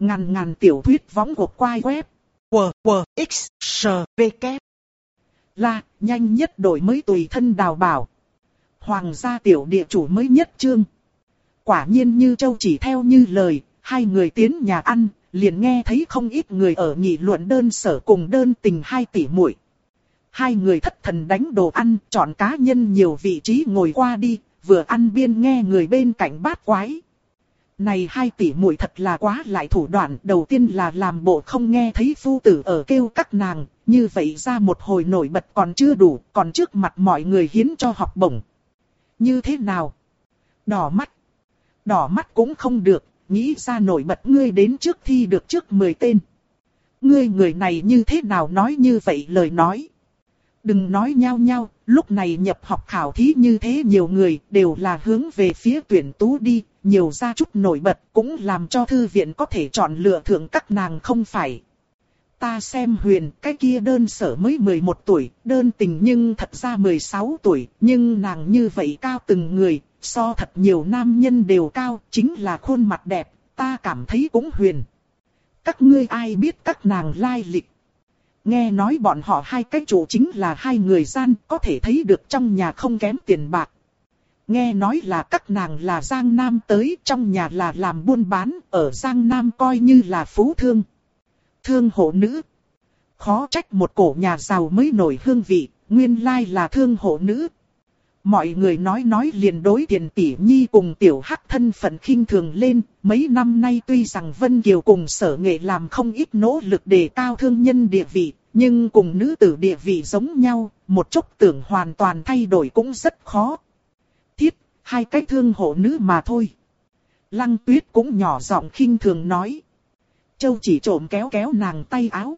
Ngàn ngàn tiểu thuyết võng của quai web. WWXSVK. Là, nhanh nhất đổi mới tùy thân đào bảo. Hoàng gia tiểu địa chủ mới nhất chương. Quả nhiên như Châu Chỉ theo như lời, hai người tiến nhà ăn, liền nghe thấy không ít người ở nghị luận đơn sở cùng đơn tình hai tỷ muội. Hai người thất thần đánh đồ ăn, chọn cá nhân nhiều vị trí ngồi qua đi, vừa ăn biên nghe người bên cạnh bát quái. Này hai tỷ muội thật là quá lại thủ đoạn, đầu tiên là làm bộ không nghe thấy phu tử ở kêu các nàng, như vậy ra một hồi nổi bật còn chưa đủ, còn trước mặt mọi người hiến cho học bổng. Như thế nào? Đỏ mắt. Đỏ mắt cũng không được, nghĩ ra nổi bật ngươi đến trước thi được trước 10 tên. Ngươi người này như thế nào nói như vậy lời nói. Đừng nói nhao nhao, lúc này nhập học khảo thí như thế nhiều người đều là hướng về phía tuyển tú đi, nhiều ra chút nổi bật cũng làm cho thư viện có thể chọn lựa thượng các nàng không phải. Ta xem Huyền, cái kia đơn sở mới 11 tuổi, đơn tình nhưng thật ra 16 tuổi, nhưng nàng như vậy cao từng người, so thật nhiều nam nhân đều cao, chính là khuôn mặt đẹp, ta cảm thấy cũng Huyền. Các ngươi ai biết các nàng lai lịch? Nghe nói bọn họ hai cái chủ chính là hai người gian, có thể thấy được trong nhà không kém tiền bạc. Nghe nói là các nàng là Giang Nam tới, trong nhà là làm buôn bán, ở Giang Nam coi như là phú thương. Thương hộ nữ. Khó trách một cổ nhà giàu mới nổi hương vị, nguyên lai là thương hộ nữ. Mọi người nói liền đối Tiền Tỷ Nhi cùng Tiểu Hắc thân phận khinh thường lên, mấy năm nay tuy rằng Vân Kiều cùng Sở Nghệ làm không ít nỗ lực đề cao thương nhân địa vị, nhưng cùng nữ tử địa vị giống nhau, một chốc tưởng hoàn toàn thay đổi cũng rất khó. Thiết, hai cái thương hộ nữ mà thôi. Lăng Tuyết cũng nhỏ giọng khinh thường nói. Châu Chỉ trộm kéo kéo nàng tay áo.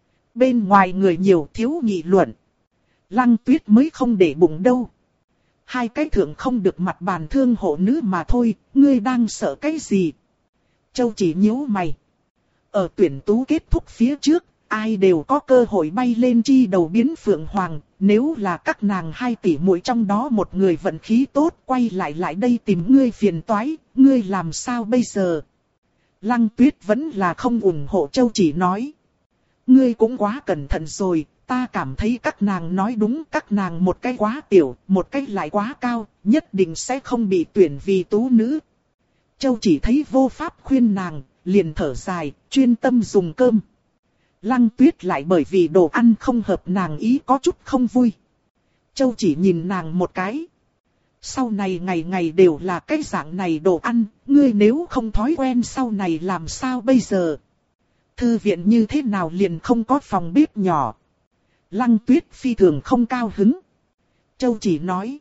Bên ngoài người nhiều thiếu nghị luận. Lăng Tuyết mới không để bụng đâu. Hai cái thượng không được mặt bàn thương hộ nữ mà thôi, ngươi đang sợ cái gì? Châu Chỉ nhíu mày. Ở tuyển tú kết thúc phía trước, ai đều có cơ hội bay lên chi đầu biến phượng hoàng, nếu là các nàng hai tỷ muội trong đó một người vận khí tốt quay lại đây tìm ngươi phiền toái, ngươi làm sao bây giờ? Lăng Tuyết vẫn là không ủng hộ Châu Chỉ nói. Ngươi cũng quá cẩn thận rồi, ta cảm thấy các nàng nói đúng, các nàng một cái quá tiểu, một cái lại quá cao, nhất định sẽ không bị tuyển vì tú nữ. Châu Chỉ thấy vô pháp khuyên nàng, liền thở dài, chuyên tâm dùng cơm. Lăng Tuyết lại bởi vì đồ ăn không hợp nàng ý có chút không vui. Châu Chỉ nhìn nàng một cái. Sau này ngày ngày đều là cái dạng này đồ ăn, ngươi nếu không thói quen sau này làm sao bây giờ? Thư viện như thế nào liền không có phòng bếp nhỏ? Lăng Tuyết phi thường không cao hứng. Châu Chỉ nói.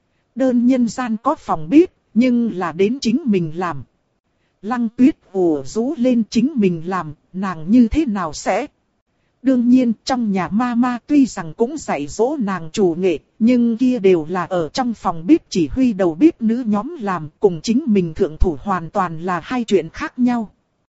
Đơn nhân gian có phòng bếp, nhưng là đến chính mình làm. Lăng Tuyết ủ rũ lên chính mình làm, nàng như thế nào sẽ? Đương nhiên trong nhà mama tuy rằng cũng dạy dỗ nàng chủ nghệ, nhưng kia đều là ở trong phòng bếp chỉ huy đầu bếp nữ nhóm làm, cùng chính mình thượng thủ hoàn toàn là hai chuyện khác nhau.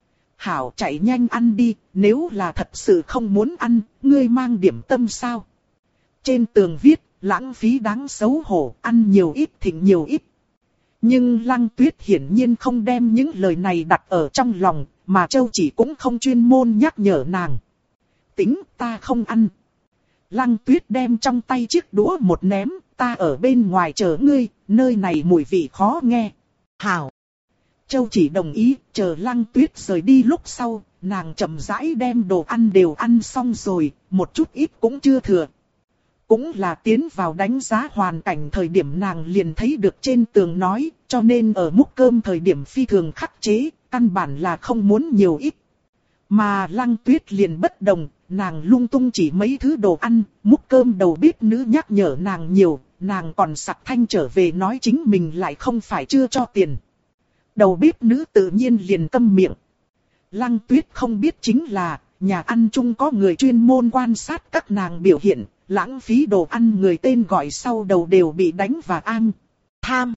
Hảo chạy nhanh ăn đi, nếu là thật sự không muốn ăn, ngươi mang điểm tâm sao? Trên tường viết, lãng phí đáng xấu hổ, ăn nhiều ít thịnh nhiều ít. Nhưng Lăng Tuyết hiển nhiên không đem những lời này đặt ở trong lòng, mà Châu Chỉ cũng không chuyên môn nhắc nhở nàng. Tính ta không ăn. Lăng Tuyết đem trong tay chiếc đũa một ném, ta ở bên ngoài chờ ngươi, nơi này mùi vị khó nghe. Hảo. Châu Chỉ đồng ý, chờ Lăng Tuyết rời đi lúc sau, nàng chậm rãi đem đồ ăn đều ăn xong rồi, một chút ít cũng chưa thừa. Cũng là tiến vào đánh giá hoàn cảnh thời điểm nàng liền thấy được trên tường nói, cho nên ở múc cơm thời điểm phi thường khắc chế, căn bản là không muốn nhiều ít. Mà Lăng Tuyết liền bất đồng, nàng lung tung chỉ mấy thứ đồ ăn, múc cơm đầu bếp nữ nhắc nhở nàng nhiều, nàng còn sặc thanh trở về nói chính mình lại không phải chưa cho tiền. Đầu bếp nữ tự nhiên liền câm miệng. Lăng Tuyết không biết chính là, nhà ăn chung có người chuyên môn quan sát các nàng biểu hiện, lãng phí đồ ăn người tên gọi sau đầu đều bị đánh và an. Tham.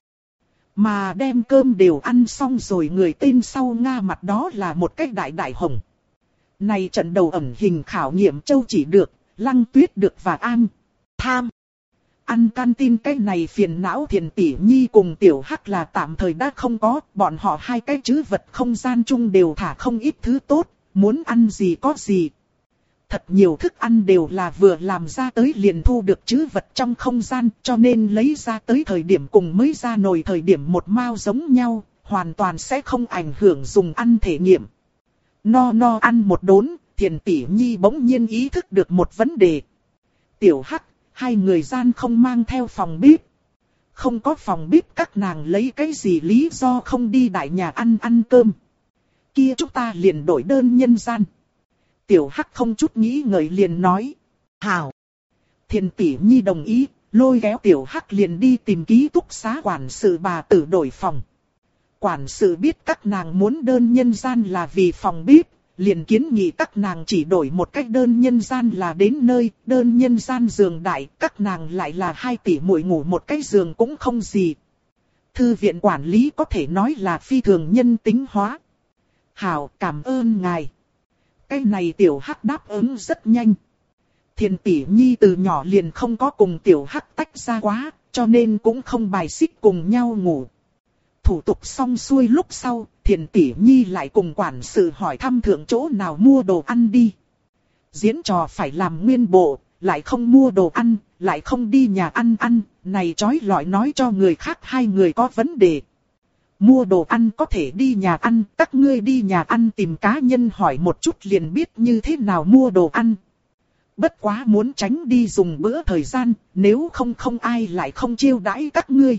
Mà đem cơm đều ăn xong rồi người tên sau nga mặt đó là một cái đại hồng. Này trận đầu ẩn hình khảo nghiệm Châu Chỉ được, Lăng Tuyết được và an. Tham. Ăn canteen cái này phiền não Thiền Tỷ Nhi cùng Tiểu Hắc là tạm thời đã không có, bọn họ hai cái trữ vật không gian chung đều thả không ít thứ tốt, muốn ăn gì có gì. Thật nhiều thức ăn đều là vừa làm ra tới liền thu được trữ vật trong không gian, cho nên lấy ra tới thời điểm cùng mới ra nồi thời điểm một mao giống nhau, hoàn toàn sẽ không ảnh hưởng dùng ăn thể nghiệm. No ăn một đốn, Thiền Tỷ Nhi bỗng nhiên ý thức được một vấn đề. Tiểu Hắc, hai người gian không mang theo phòng bếp. Không có phòng bếp các nàng lấy cái gì lý do không đi đại nhà ăn cơm. Kia chúng ta liền đổi đơn nhân gian. Tiểu Hắc không chút nghĩ ngợi liền nói. Hảo. Thiền Tỷ Nhi đồng ý, lôi kéo Tiểu Hắc liền đi tìm ký túc xá quản sự bà tử đổi phòng. Quản sự biết các nàng muốn đơn nhân gian là vì phòng bếp, liền kiến nghị các nàng chỉ đổi một cách đơn nhân gian là đến nơi, đơn nhân gian giường đại, các nàng lại là 2 tỷ muội ngủ một cái giường cũng không gì. Thư viện quản lý có thể nói là phi thường nhân tính hóa. Hảo, cảm ơn ngài. Cái này Tiểu Hắc đáp ứng rất nhanh. Thiền Tỷ Nhi từ nhỏ liền không có cùng Tiểu Hắc tách ra quá, cho nên cũng không bài xích cùng nhau ngủ. Thủ tục xong xuôi lúc sau, Thiền Tỷ Nhi lại cùng quản sự hỏi thăm thượng chỗ nào mua đồ ăn đi. Diễn trò phải làm nguyên bộ, lại không mua đồ ăn, lại không đi nhà ăn, này chói lọi nói cho người khác hai người có vấn đề. Mua đồ ăn có thể đi nhà ăn, các ngươi đi nhà ăn tìm cá nhân hỏi một chút liền biết như thế nào mua đồ ăn. Bất quá muốn tránh đi dùng bữa thời gian, nếu không ai lại không chiêu đãi các ngươi.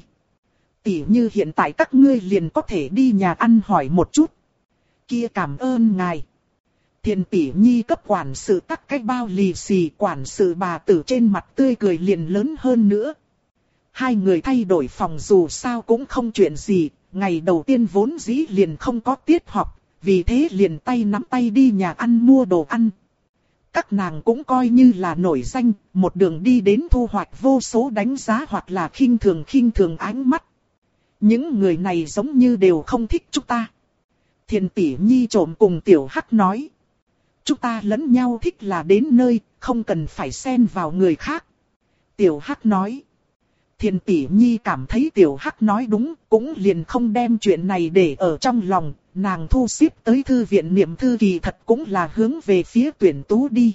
Tỉ như hiện tại các ngươi liền có thể đi nhà ăn hỏi một chút. Kia cảm ơn ngài. Thiền Tỷ Nhi cấp quản sự tắc cái bao lì xì, quản sự bà tử trên mặt tươi cười liền lớn hơn nữa. Hai người thay đổi phòng dù sao cũng không chuyện gì, ngày đầu tiên vốn dĩ liền không có tiết học, vì thế liền tay nắm tay đi nhà ăn mua đồ ăn. Các nàng cũng coi như là nổi danh, một đường đi đến thu hoạch vô số đánh giá hoặc là khinh thường ánh mắt. Những người này giống như đều không thích chúng ta. Thiền Tỷ Nhi trộm cùng Tiểu Hắc nói. Chúng ta lẫn nhau thích là đến nơi, không cần phải xen vào người khác. Tiểu Hắc nói. Thiền Tỷ Nhi cảm thấy Tiểu Hắc nói đúng, cũng liền không đem chuyện này để ở trong lòng. Nàng thu xếp tới thư viện niệm thư kỳ thật cũng là hướng về phía tuyển tú đi.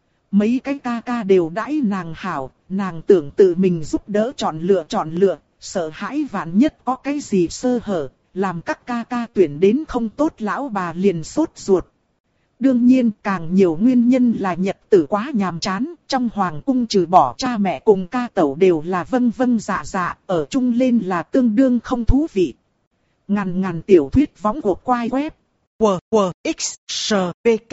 Mấy cái ca ca đều đãi nàng hảo, nàng tưởng tự mình giúp đỡ chọn lựa. Sợ hãi vạn nhất có cái gì sơ hở, làm các ca ca tuyển đến không tốt lão bà liền sốt ruột. Đương nhiên càng nhiều nguyên nhân là nhật tử quá nhàm chán, trong hoàng cung trừ bỏ cha mẹ cùng ca tẩu đều là vâng dạ, ở chung lên là tương đương không thú vị. Ngàn tiểu thuyết võng của quai web. X, S, V, K.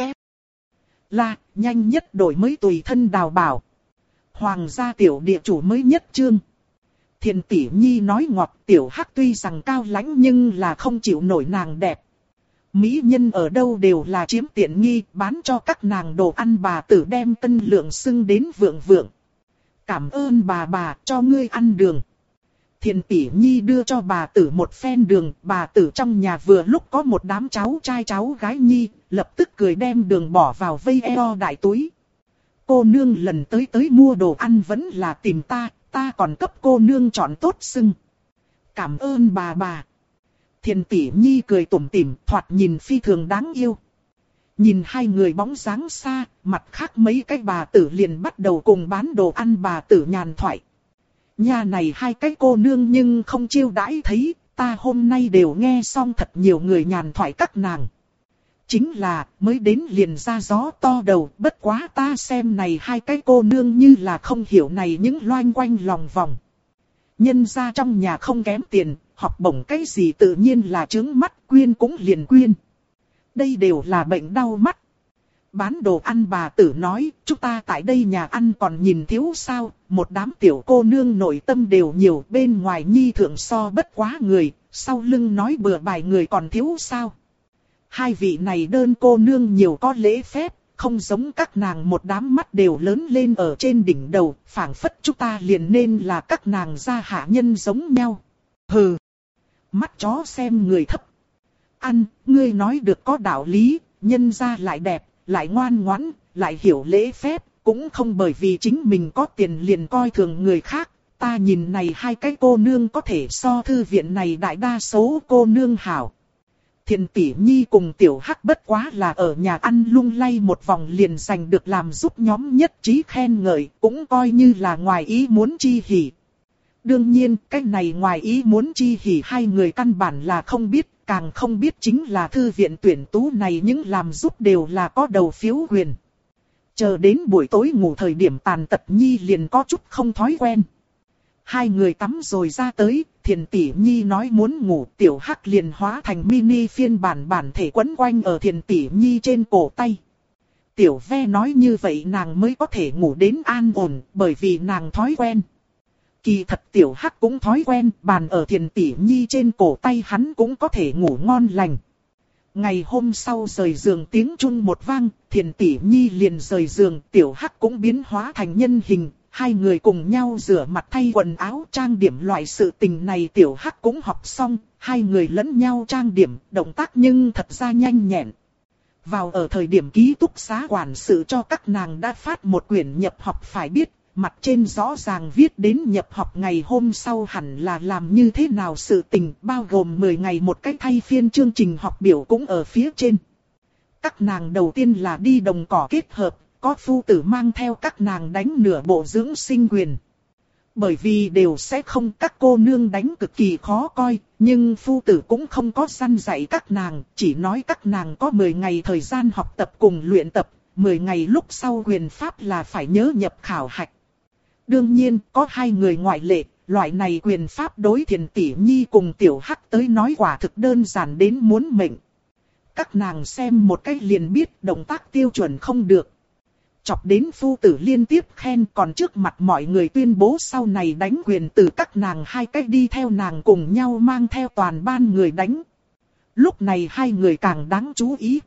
Là, nhanh nhất đổi mới tùy thân đào bảo. Hoàng gia tiểu địa chủ mới nhất chương. Thiền Tỷ Nhi nói ngọt, Tiểu Hắc tuy rằng cao lãnh nhưng là không chịu nổi nàng đẹp. Mỹ nhân ở đâu đều là chiếm tiện nghi, bán cho các nàng đồ ăn bà tử đem cân lượng xưng đến vượng. Cảm ơn bà cho ngươi ăn đường. Thiền Tỷ Nhi đưa cho bà tử một phen đường, bà tử trong nhà vừa lúc có một đám cháu trai cháu gái nhi, lập tức cười đem đường bỏ vào vây eo đại túi. Cô nương lần tới mua đồ ăn vẫn là tìm ta còn cấp cô nương chọn tốt xưng. Cảm ơn bà. Thiền Tỷ Nhi cười tủm tỉm, thoạt nhìn phi thường đáng yêu. Nhìn hai người bóng dáng xa, mặt khác mấy cái bà tử liền bắt đầu cùng bán đồ ăn bà tử nhàn thoại. Nhà này hai cái cô nương nhưng không chiêu đãi thấy, ta hôm nay đều nghe xong thật nhiều người nhàn thoại các nàng. Chính là, mới đến liền ra gió to đầu, bất quá ta xem này hai cái cô nương như là không hiểu này những loanh quanh lòng vòng. Nhân ra trong nhà không kém tiền, học bổng cái gì tự nhiên là trướng mắt, quyên cũng liền quyên. Đây đều là bệnh đau mắt. Bán đồ ăn bà tử nói, chúng ta tại đây nhà ăn còn nhìn thiếu sao, một đám tiểu cô nương nội tâm đều nhiều, bên ngoài nhi thượng so bất quá người, sau lưng nói bừa bài người còn thiếu sao. Hai vị này đơn cô nương nhiều có lễ phép, không giống các nàng một đám mắt đều lớn lên ở trên đỉnh đầu, phảng phất chúng ta liền nên là các nàng gia hạ nhân giống nhau. Hừ, mắt chó xem người thấp. Ăn, ngươi nói được có đạo lý, nhân gia lại đẹp, lại ngoan ngoãn, lại hiểu lễ phép, cũng không bởi vì chính mình có tiền liền coi thường người khác, ta nhìn này hai cái cô nương có thể so thư viện này đại đa số cô nương hảo. Thiền tỷ nhi cùng tiểu hắc bất quá là ở nhà ăn lung lay một vòng liền giành được làm giúp nhóm nhất trí khen ngợi, cũng coi như là ngoài ý muốn chi hỉ. Đương nhiên, cái này ngoài ý muốn chi hỉ hai người căn bản là không biết, càng không biết chính là thư viện tuyển tú này những làm giúp đều là có đầu phiếu quyền. Chờ đến buổi tối ngủ thời điểm tàn tật nhi liền có chút không thói quen. Hai người tắm rồi ra tới, Thiền tỷ nhi nói muốn ngủ, tiểu hắc liền hóa thành mini phiên bản thể quấn quanh ở Thiền tỷ nhi trên cổ tay. Tiểu ve nói như vậy nàng mới có thể ngủ đến an ổn, bởi vì nàng thói quen. Kỳ thật tiểu hắc cũng thói quen, bàn ở Thiền tỷ nhi trên cổ tay hắn cũng có thể ngủ ngon lành. Ngày hôm sau rời giường tiếng chuông một vang, Thiền tỷ nhi liền rời giường, tiểu hắc cũng biến hóa thành nhân hình. Hai người cùng nhau rửa mặt thay quần áo trang điểm loại sự tình này tiểu hắc cũng học xong, hai người lẫn nhau trang điểm, động tác nhưng thật ra nhanh nhẹn. Vào ở thời điểm ký túc xá quản sự cho các nàng đã phát một quyển nhập học phải biết, mặt trên rõ ràng viết đến nhập học ngày hôm sau hẳn là làm như thế nào sự tình, bao gồm 10 ngày một cách thay phiên chương trình học biểu cũng ở phía trên. Các nàng đầu tiên là đi đồng cỏ kết hợp. Có phu tử mang theo các nàng đánh nửa bộ dưỡng sinh quyền. Bởi vì đều sẽ không, các cô nương đánh cực kỳ khó coi, nhưng phu tử cũng không có săn dạy các nàng, chỉ nói các nàng có 10 ngày thời gian học tập cùng luyện tập, 10 ngày lúc sau quyền pháp là phải nhớ nhập khảo hạch. Đương nhiên, có hai người ngoại lệ, loại này quyền pháp đối Thiền tỷ nhi cùng tiểu hắc tới nói quả thực đơn giản đến muốn mệnh. Các nàng xem một cách liền biết động tác tiêu chuẩn không được. Chọc đến phu tử liên tiếp khen, còn trước mặt mọi người tuyên bố sau này đánh quyền từ các nàng hai cách đi theo nàng cùng nhau mang theo toàn ban người đánh. Lúc này hai người càng đáng chú ý.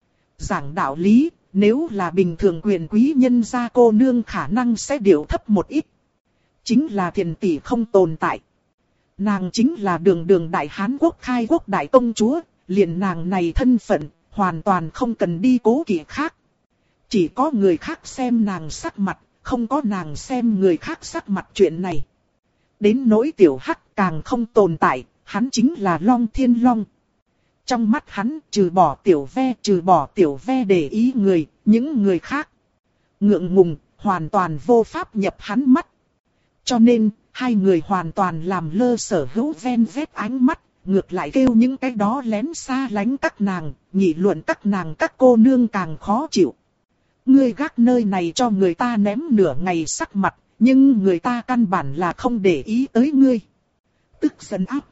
Giảng đạo lý, nếu là bình thường quyền quý nhân gia cô nương khả năng sẽ điệu thấp một ít. Chính là Thiền tỷ không tồn tại. Nàng chính là đường đại Hán Quốc khai quốc đại công chúa, liền nàng này thân phận, hoàn toàn không cần đi cố kỵ khác. Chỉ có người khác xem nàng sắc mặt, không có nàng xem người khác sắc mặt chuyện này. Đến nỗi tiểu hắc càng không tồn tại, hắn chính là Long Thiên Long. Trong mắt hắn trừ bỏ tiểu ve để ý người, những người khác. Ngượng ngùng, hoàn toàn vô pháp nhập hắn mắt. Cho nên, hai người hoàn toàn làm lơ sở hữu ven vét ánh mắt, ngược lại kêu những cái đó lén xa lánh các nàng, nghị luận các nàng các cô nương càng khó chịu. Ngươi gác nơi này cho người ta ném nửa ngày sắc mặt, nhưng người ta căn bản là không để ý tới ngươi. Tức giận áp.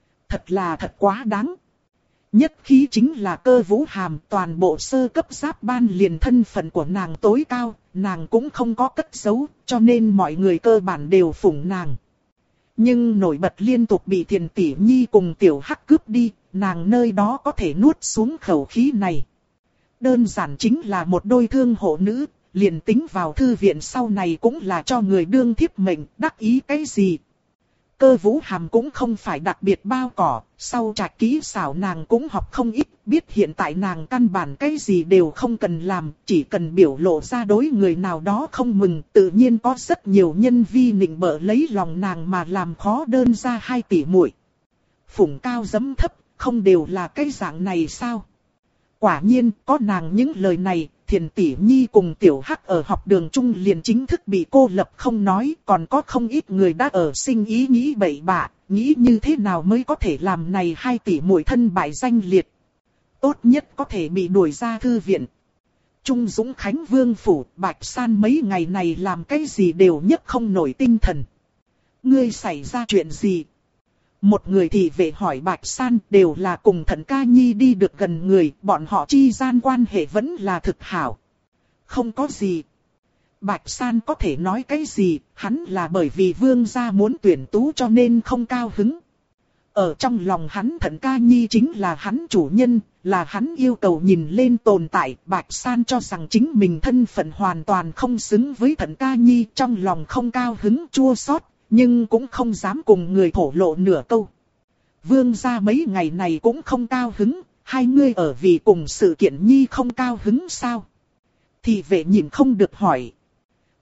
Thật quá đáng. Nhất khí chính là Cơ Vũ Hàm, toàn bộ sơ cấp giáp ban liền thân phận của nàng tối cao, nàng cũng không có cất giấu, cho nên mọi người cơ bản đều phụng nàng. Nhưng nổi bật liên tục bị Thiền tỷ nhi cùng tiểu hắc cướp đi, nàng nơi đó có thể nuốt xuống khẩu khí này. Đơn giản chính là một đôi thương hộ nữ, liền tính vào thư viện sau này cũng là cho người đương thiếp mệnh, đắc ý cái gì. Cơ Vũ Hàm cũng không phải đặc biệt bao cỏ, sau trạch kỹ xảo nàng cũng học không ít, biết hiện tại nàng căn bản cái gì đều không cần làm, chỉ cần biểu lộ ra đối người nào đó không mừng, tự nhiên có rất nhiều nhân vi nịnh bợ lấy lòng nàng mà làm khó đơn ra hai tỷ muội. Phủng cao dẫm thấp, không đều là cái dạng này sao? Quả nhiên, có nàng những lời này, Thiền tỷ nhi cùng tiểu hắc ở học đường chung liền chính thức bị cô lập không nói, còn có không ít người đã ở sinh ý nghĩ bậy bạ, nghĩ như thế nào mới có thể làm này hai tỷ muội thân bại danh liệt. Tốt nhất có thể bị đuổi ra thư viện. Trung Dũng Khánh Vương Phủ, Bạch San mấy ngày này làm cái gì đều nhất không nổi tinh thần. Ngươi xảy ra chuyện gì? Một người thị vệ hỏi Bạch San, đều là cùng Thận Ca Nhi đi được gần người, bọn họ chi gian quan hệ vẫn là thực hảo. Không có gì. Bạch San có thể nói cái gì, hắn là bởi vì vương gia muốn tuyển tú cho nên không cao hứng. Ở trong lòng hắn Thận Ca Nhi chính là hắn chủ nhân, là hắn yêu cầu nhìn lên tồn tại. Bạch San cho rằng chính mình thân phận hoàn toàn không xứng với Thận Ca Nhi, trong lòng không cao hứng chua xót, nhưng cũng không dám cùng người thổ lộ nửa câu. Vương gia mấy ngày này cũng không cao hứng, hai ngươi ở vì cùng sự kiện Nhi không cao hứng sao? Thị vệ nhìn không được hỏi.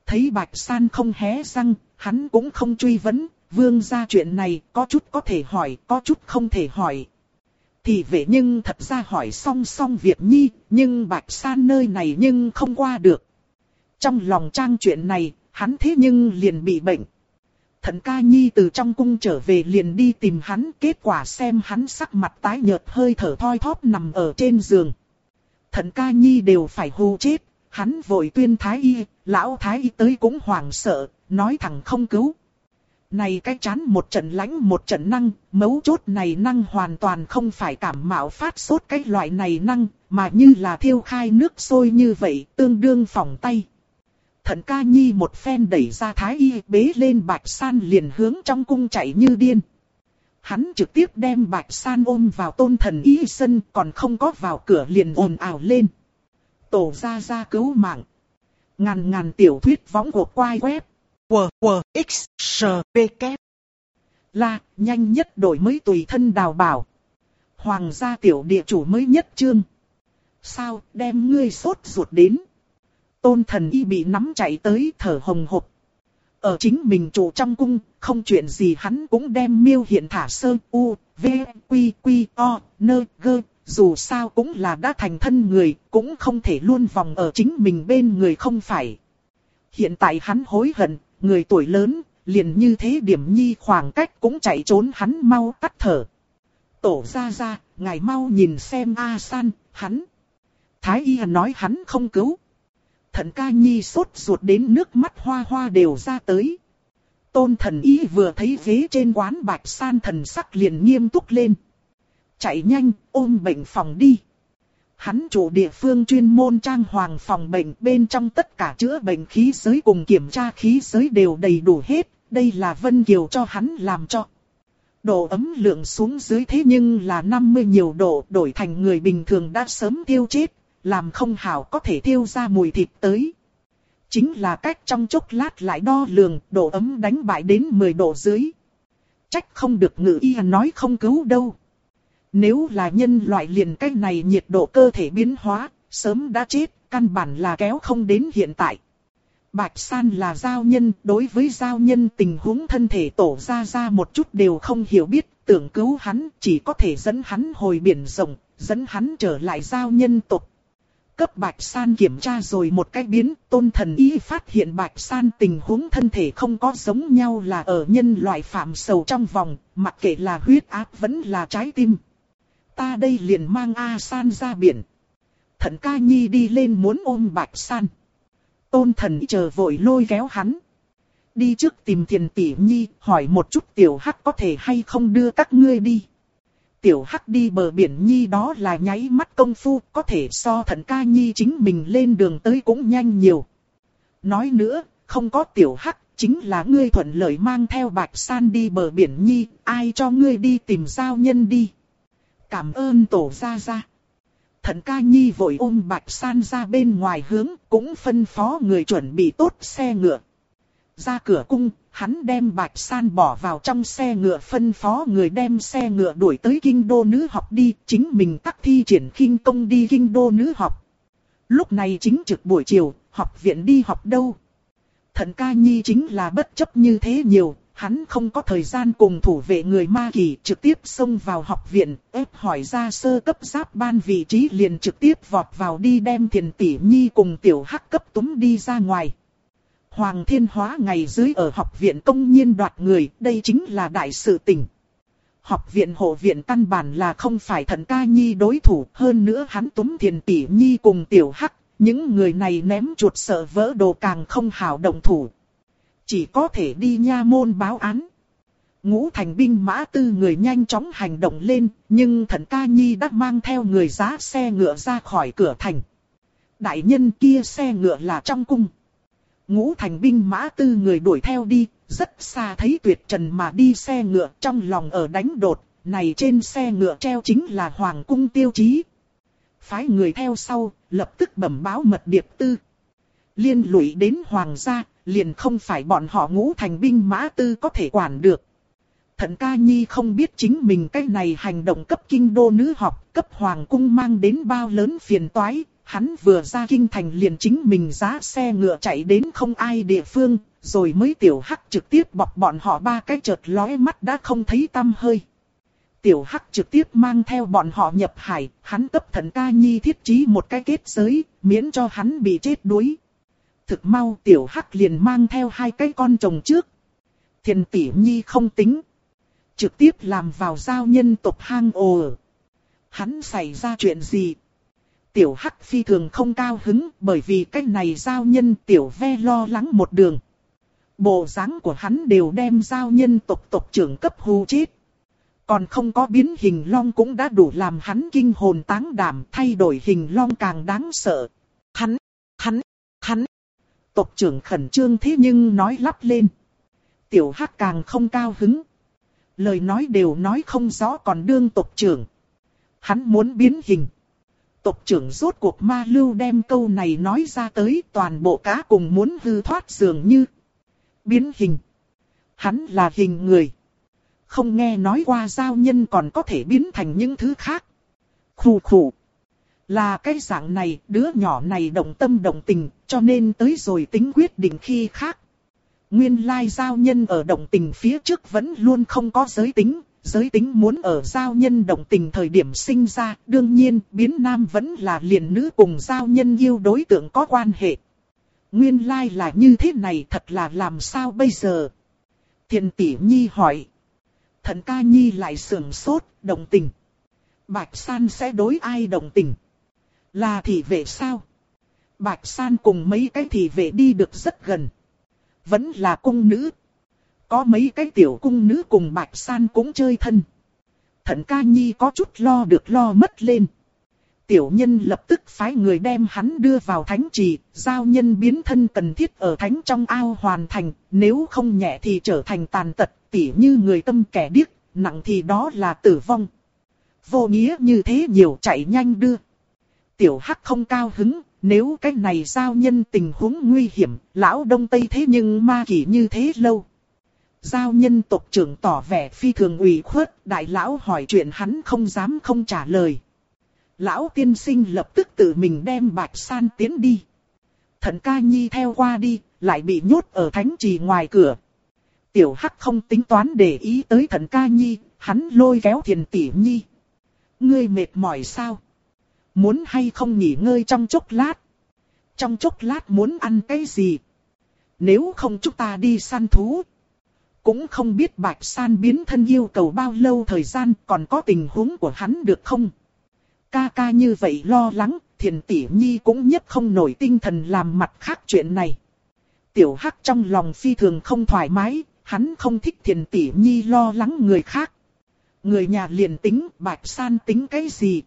Thấy Bạch San không hé răng, hắn cũng không truy vấn, vương gia chuyện này có chút có thể hỏi, có chút không thể hỏi. Thì vậy nhưng thật ra hỏi xong việc nhi, nhưng Bạch San nơi này nhưng không qua được. Trong lòng trang chuyện này, hắn thế nhưng liền bị bệnh. Thận ca nhi từ trong cung trở về liền đi tìm hắn, kết quả xem hắn sắc mặt tái nhợt hơi thở thoi thóp nằm ở trên giường. Thận ca nhi đều phải hù chết, hắn vội tuyên thái y, lão thái y tới cũng hoảng sợ, nói thẳng không cứu. Này cái chán một trận lãnh một trận năng, mấu chốt này năng hoàn toàn không phải cảm mạo phát sốt cái loại này năng, mà như là thiêu khai nước sôi như vậy, tương đương phỏng tay. Thận ca nhi một phen đẩy ra thái y bế lên Bạch San liền hướng trong cung chạy như điên. Hắn trực tiếp đem Bạch San ôm vào Tôn Thần Y sân, còn không có vào cửa liền ồn ào lên. Tổ ra cứu mạng. Ngàn tiểu thuyết võng của quai web. WWXSPK. Là nhanh nhất đổi mới tùy thân đào bảo. Hoàng gia tiểu địa chủ mới nhất chương. Sao đem ngươi sốt ruột đến? Tôn Thần Y bị nắm chạy tới thở hồng hộc. Ở chính mình trụ trong cung, không chuyện gì hắn cũng đem miêu hiện thả sơ u, v, quy, o, nơ, gơ. Dù sao cũng là đã thành thân người, cũng không thể luôn vòng ở chính mình bên người không phải. Hiện tại hắn hối hận, người tuổi lớn, liền như thế điểm nhi khoảng cách cũng chạy trốn hắn mau tắt thở. Tổ ra, ngài mau nhìn xem A San, hắn. Thái y nói hắn không cứu. Thận ca nhi sốt ruột đến nước mắt hoa đều ra tới. Tôn Thần Y vừa thấy ghế trên quán Bạch San thần sắc liền nghiêm túc lên. Chạy nhanh, ôm bệnh phòng đi. Hắn chủ địa phương chuyên môn trang hoàng phòng bệnh, bên trong tất cả chữa bệnh khí giới cùng kiểm tra khí giới đều đầy đủ hết. Đây là Vân Kiều cho hắn làm cho. Độ ấm lượng xuống dưới thế nhưng là 50 nhiều độ, đổi thành người bình thường đã sớm thiêu chết. Làm không hảo có thể thiêu ra mùi thịt tới. Chính là cách trong chốc lát lại đo lường, độ ấm đánh bại đến 10 độ dưới. Trách không được ngự y nói không cứu đâu. Nếu là nhân loại liền cái này nhiệt độ cơ thể biến hóa, sớm đã chết, căn bản là kéo không đến hiện tại. Bạch San là giao nhân, đối với giao nhân tình huống thân thể tổ ra một chút đều không hiểu biết, tưởng cứu hắn chỉ có thể dẫn hắn hồi biển rộng, dẫn hắn trở lại giao nhân tộc. Cấp Bạch San kiểm tra rồi một cái biến, Tôn Thần Y phát hiện Bạch San tình huống thân thể không có giống nhau là ở nhân loại phạm sầu trong vòng, mặc kệ là huyết áp vẫn là trái tim. Ta đây liền mang A San ra biển. Thận ca nhi đi lên muốn ôm Bạch San. Tôn Thần Y chờ vội lôi kéo hắn. Đi trước tìm Thiền tỷ nhi, hỏi một chút tiểu hắc có thể hay không đưa các ngươi đi. Tiểu hắc đi bờ biển nhi đó là nháy mắt công phu, có thể so Thận ca nhi chính mình lên đường tới cũng nhanh nhiều. Nói nữa, không có tiểu hắc, chính là ngươi thuận lợi mang theo Bạch San đi bờ biển nhi, ai cho ngươi đi tìm giao nhân đi. Cảm ơn tổ ra. Thận ca nhi vội ôm Bạch San ra bên ngoài hướng, cũng phân phó người chuẩn bị tốt xe ngựa. Ra cửa cung, hắn đem Bạch San bỏ vào trong xe ngựa, phân phó người đem xe ngựa đuổi tới kinh đô nữ học đi, chính mình tắc thi triển khinh công đi kinh đô nữ học. Lúc này chính trực buổi chiều, học viện đi học đâu. Thận ca nhi chính là bất chấp như thế nhiều, hắn không có thời gian cùng thủ vệ người Ma Kỳ, trực tiếp xông vào học viện, ép hỏi ra sơ cấp giáp ban vị trí liền trực tiếp vọt vào đi đem Thiền tỷ nhi cùng tiểu hắc cấp túm đi ra ngoài. Hoàng Thiên Hóa ngày dưới ở học viện công nhiên đoạt người, đây chính là đại sự tình. Học viện hộ viện căn bản là không phải Thận ca nhi đối thủ, hơn nữa hắn túm Thiền tỷ nhi cùng tiểu hắc, những người này ném chuột sợ vỡ đồ càng không hảo động thủ. Chỉ có thể đi nha môn báo án. Ngũ thành binh mã tư người nhanh chóng hành động lên, nhưng Thận ca nhi đã mang theo người giá xe ngựa ra khỏi cửa thành. Đại nhân kia xe ngựa là trong cung. Ngũ thành binh mã tư người đuổi theo đi, rất xa thấy tuyệt trần mà đi xe ngựa, trong lòng ở đánh đột, này trên xe ngựa treo chính là hoàng cung tiêu chí. Phái người theo sau, lập tức bẩm báo mật điệp tư. Liên lụy đến hoàng gia, liền không phải bọn họ ngũ thành binh mã tư có thể quản được. Thận ca nhi không biết chính mình cái này hành động cấp kinh đô nữ học, cấp hoàng cung mang đến bao lớn phiền toái, hắn vừa ra kinh thành liền chính mình giá xe ngựa chạy đến không ai địa phương, rồi mới tiểu hắc trực tiếp bọc bọn họ ba cái chợt lóe mắt đã không thấy tăm hơi. Tiểu hắc trực tiếp mang theo bọn họ nhập hải, hắn cấp Thần Ca Nhi thiết trí một cái kết giới, miễn cho hắn bị chết đuối. Thực mau tiểu hắc liền mang theo hai cái con chồng trước. Thiền tỷ nhi không tính. Trực tiếp làm vào giao nhân tộc hang ổ ở. Hắn xảy ra chuyện gì? Tiểu hắc phi thường không cao hứng bởi vì cái này giao nhân tiểu ve lo lắng một đường. Bộ dáng của hắn đều đem giao nhân tộc tộc trưởng cấp hù chết. Còn không có biến hình long cũng đã đủ làm hắn kinh hồn táng đảm, thay đổi hình long càng đáng sợ. Hắn. Tộc trưởng khẩn trương thế nhưng nói lắp lên. Tiểu hắc càng không cao hứng. Lời nói đều nói không rõ còn đương tộc trưởng. Hắn muốn biến hình. Tộc trưởng rốt cuộc ma lưu đem câu này nói ra tới, toàn bộ cá cùng muốn hư thoát dường như. Biến hình. Hắn là hình người. Không nghe nói qua giao nhân còn có thể biến thành những thứ khác. Khủ khủ. Là cái dạng này, đứa nhỏ này động tâm động tình, cho nên tới rồi tính quyết định khi khác. Nguyên lai giao nhân ở động tình phía trước vẫn luôn không có giới tính muốn ở giao nhân động tình thời điểm sinh ra, đương nhiên biến nam vẫn là liền nữ cùng giao nhân yêu đối tượng có quan hệ. Nguyên lai là như thế này, thật là làm sao bây giờ? Thiền tỷ nhi hỏi. Thần Ca Nhi lại sườn sốt, động tình. Bạch San sẽ đối ai động tình? Là thị vệ sao? Bạch San cùng mấy cái thị vệ đi được rất gần. Vẫn là cung nữ. Có mấy cái tiểu cung nữ cùng Bạch San cũng chơi thân. Thần Ca Nhi có chút lo được lo mất lên. Tiểu nhân lập tức phái người đem hắn đưa vào thánh trì, giao nhân biến thân cần thiết ở thánh trong ao hoàn thành, nếu không nhẹ thì trở thành tàn tật, tỉ như người tâm kẻ điếc, nặng thì đó là tử vong. Vô nghĩa như thế nhiều chạy nhanh đưa. Tiểu hắc không cao hứng, nếu cái này giao nhân tình huống nguy hiểm, lão đông tây thế nhưng ma kỷ như thế lâu. Giao nhân tộc trưởng tỏ vẻ phi thường ủy khuất, đại lão hỏi chuyện hắn không dám không trả lời. Lão tiên sinh lập tức tự mình đem Bạch San tiến đi. Thần Ca Nhi theo qua đi, lại bị nhốt ở thánh trì ngoài cửa. Tiểu hắc không tính toán để ý tới Thần Ca Nhi, hắn lôi kéo Thiền tỷ nhi. Ngươi mệt mỏi sao? Muốn hay không nghỉ ngơi trong chốc lát? Trong chốc lát muốn ăn cái gì? Nếu không chúng ta đi săn thú. Cũng không biết Bạch San biến thân yêu cầu bao lâu thời gian, còn có tình huống của hắn được không? Ca ca như vậy lo lắng, Thiền tỷ nhi cũng nhất không nổi tinh thần làm mặt khác chuyện này. Tiểu hắc trong lòng phi thường không thoải mái, hắn không thích Thiền tỷ nhi lo lắng người khác. Người nhà liền tính, Bạch San tính cái gì?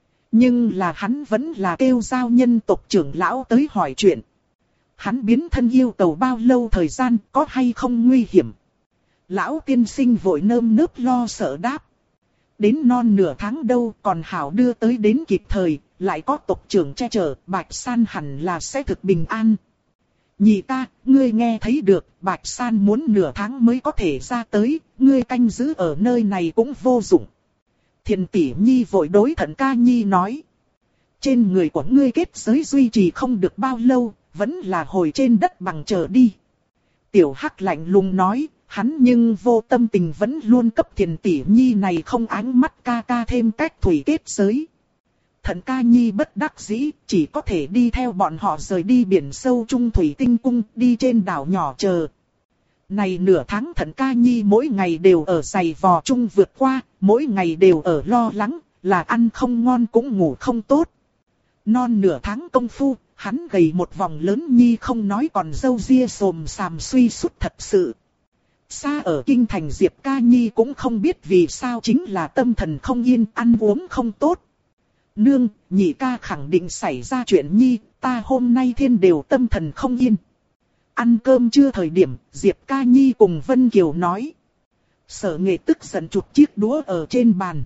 Nhưng là hắn vẫn là kêu giao nhân tộc trưởng lão tới hỏi chuyện. Hắn biến thân yêu cầu bao lâu thời gian, có hay không nguy hiểm? Lão tiên sinh vội nơm nớp lo sợ đáp. Đến non nửa tháng đâu, còn hảo đưa tới đến kịp thời, lại có tộc trưởng che chở, Bạch San hẳn là sẽ thực bình an. Nhị ca, ngươi nghe thấy được, Bạch San muốn nửa tháng mới có thể ra tới, ngươi canh giữ ở nơi này cũng vô dụng. Thiền tỷ nhi vội đối Thần Ca Nhi nói. Trên người của ngươi kết giới duy trì không được bao lâu, vẫn là hồi trên đất bằng chờ đi. Tiểu hắc lạnh lùng nói, hắn nhưng vô tâm tình vẫn luôn cấp Thiền tỷ nhi này không ánh mắt ca ca thêm cách thủy kết giới. Thần Ca Nhi bất đắc dĩ, chỉ có thể đi theo bọn họ rời đi biển sâu trung thủy tinh cung, đi trên đảo nhỏ chờ. Này nửa tháng Thần Ca Nhi mỗi ngày đều ở giày vò chung vượt qua, mỗi ngày đều ở lo lắng, là ăn không ngon cũng ngủ không tốt. Non nửa tháng công phu, hắn gầy một vòng lớn nhi không nói còn râu ria xồm xàm suy sút thật sự. Xa ở kinh thành Diệp Ca Nhi cũng không biết vì sao chính là tâm thần không yên, ăn uống không tốt. Nương, nhị ca khẳng định xảy ra chuyện nhi, ta hôm nay thiên đều tâm thần không yên. Ăn cơm chưa thời điểm, Diệp Ca Nhi cùng Vân Kiều nói. Sở Nghệ tức giận chụp chiếc đũa ở trên bàn.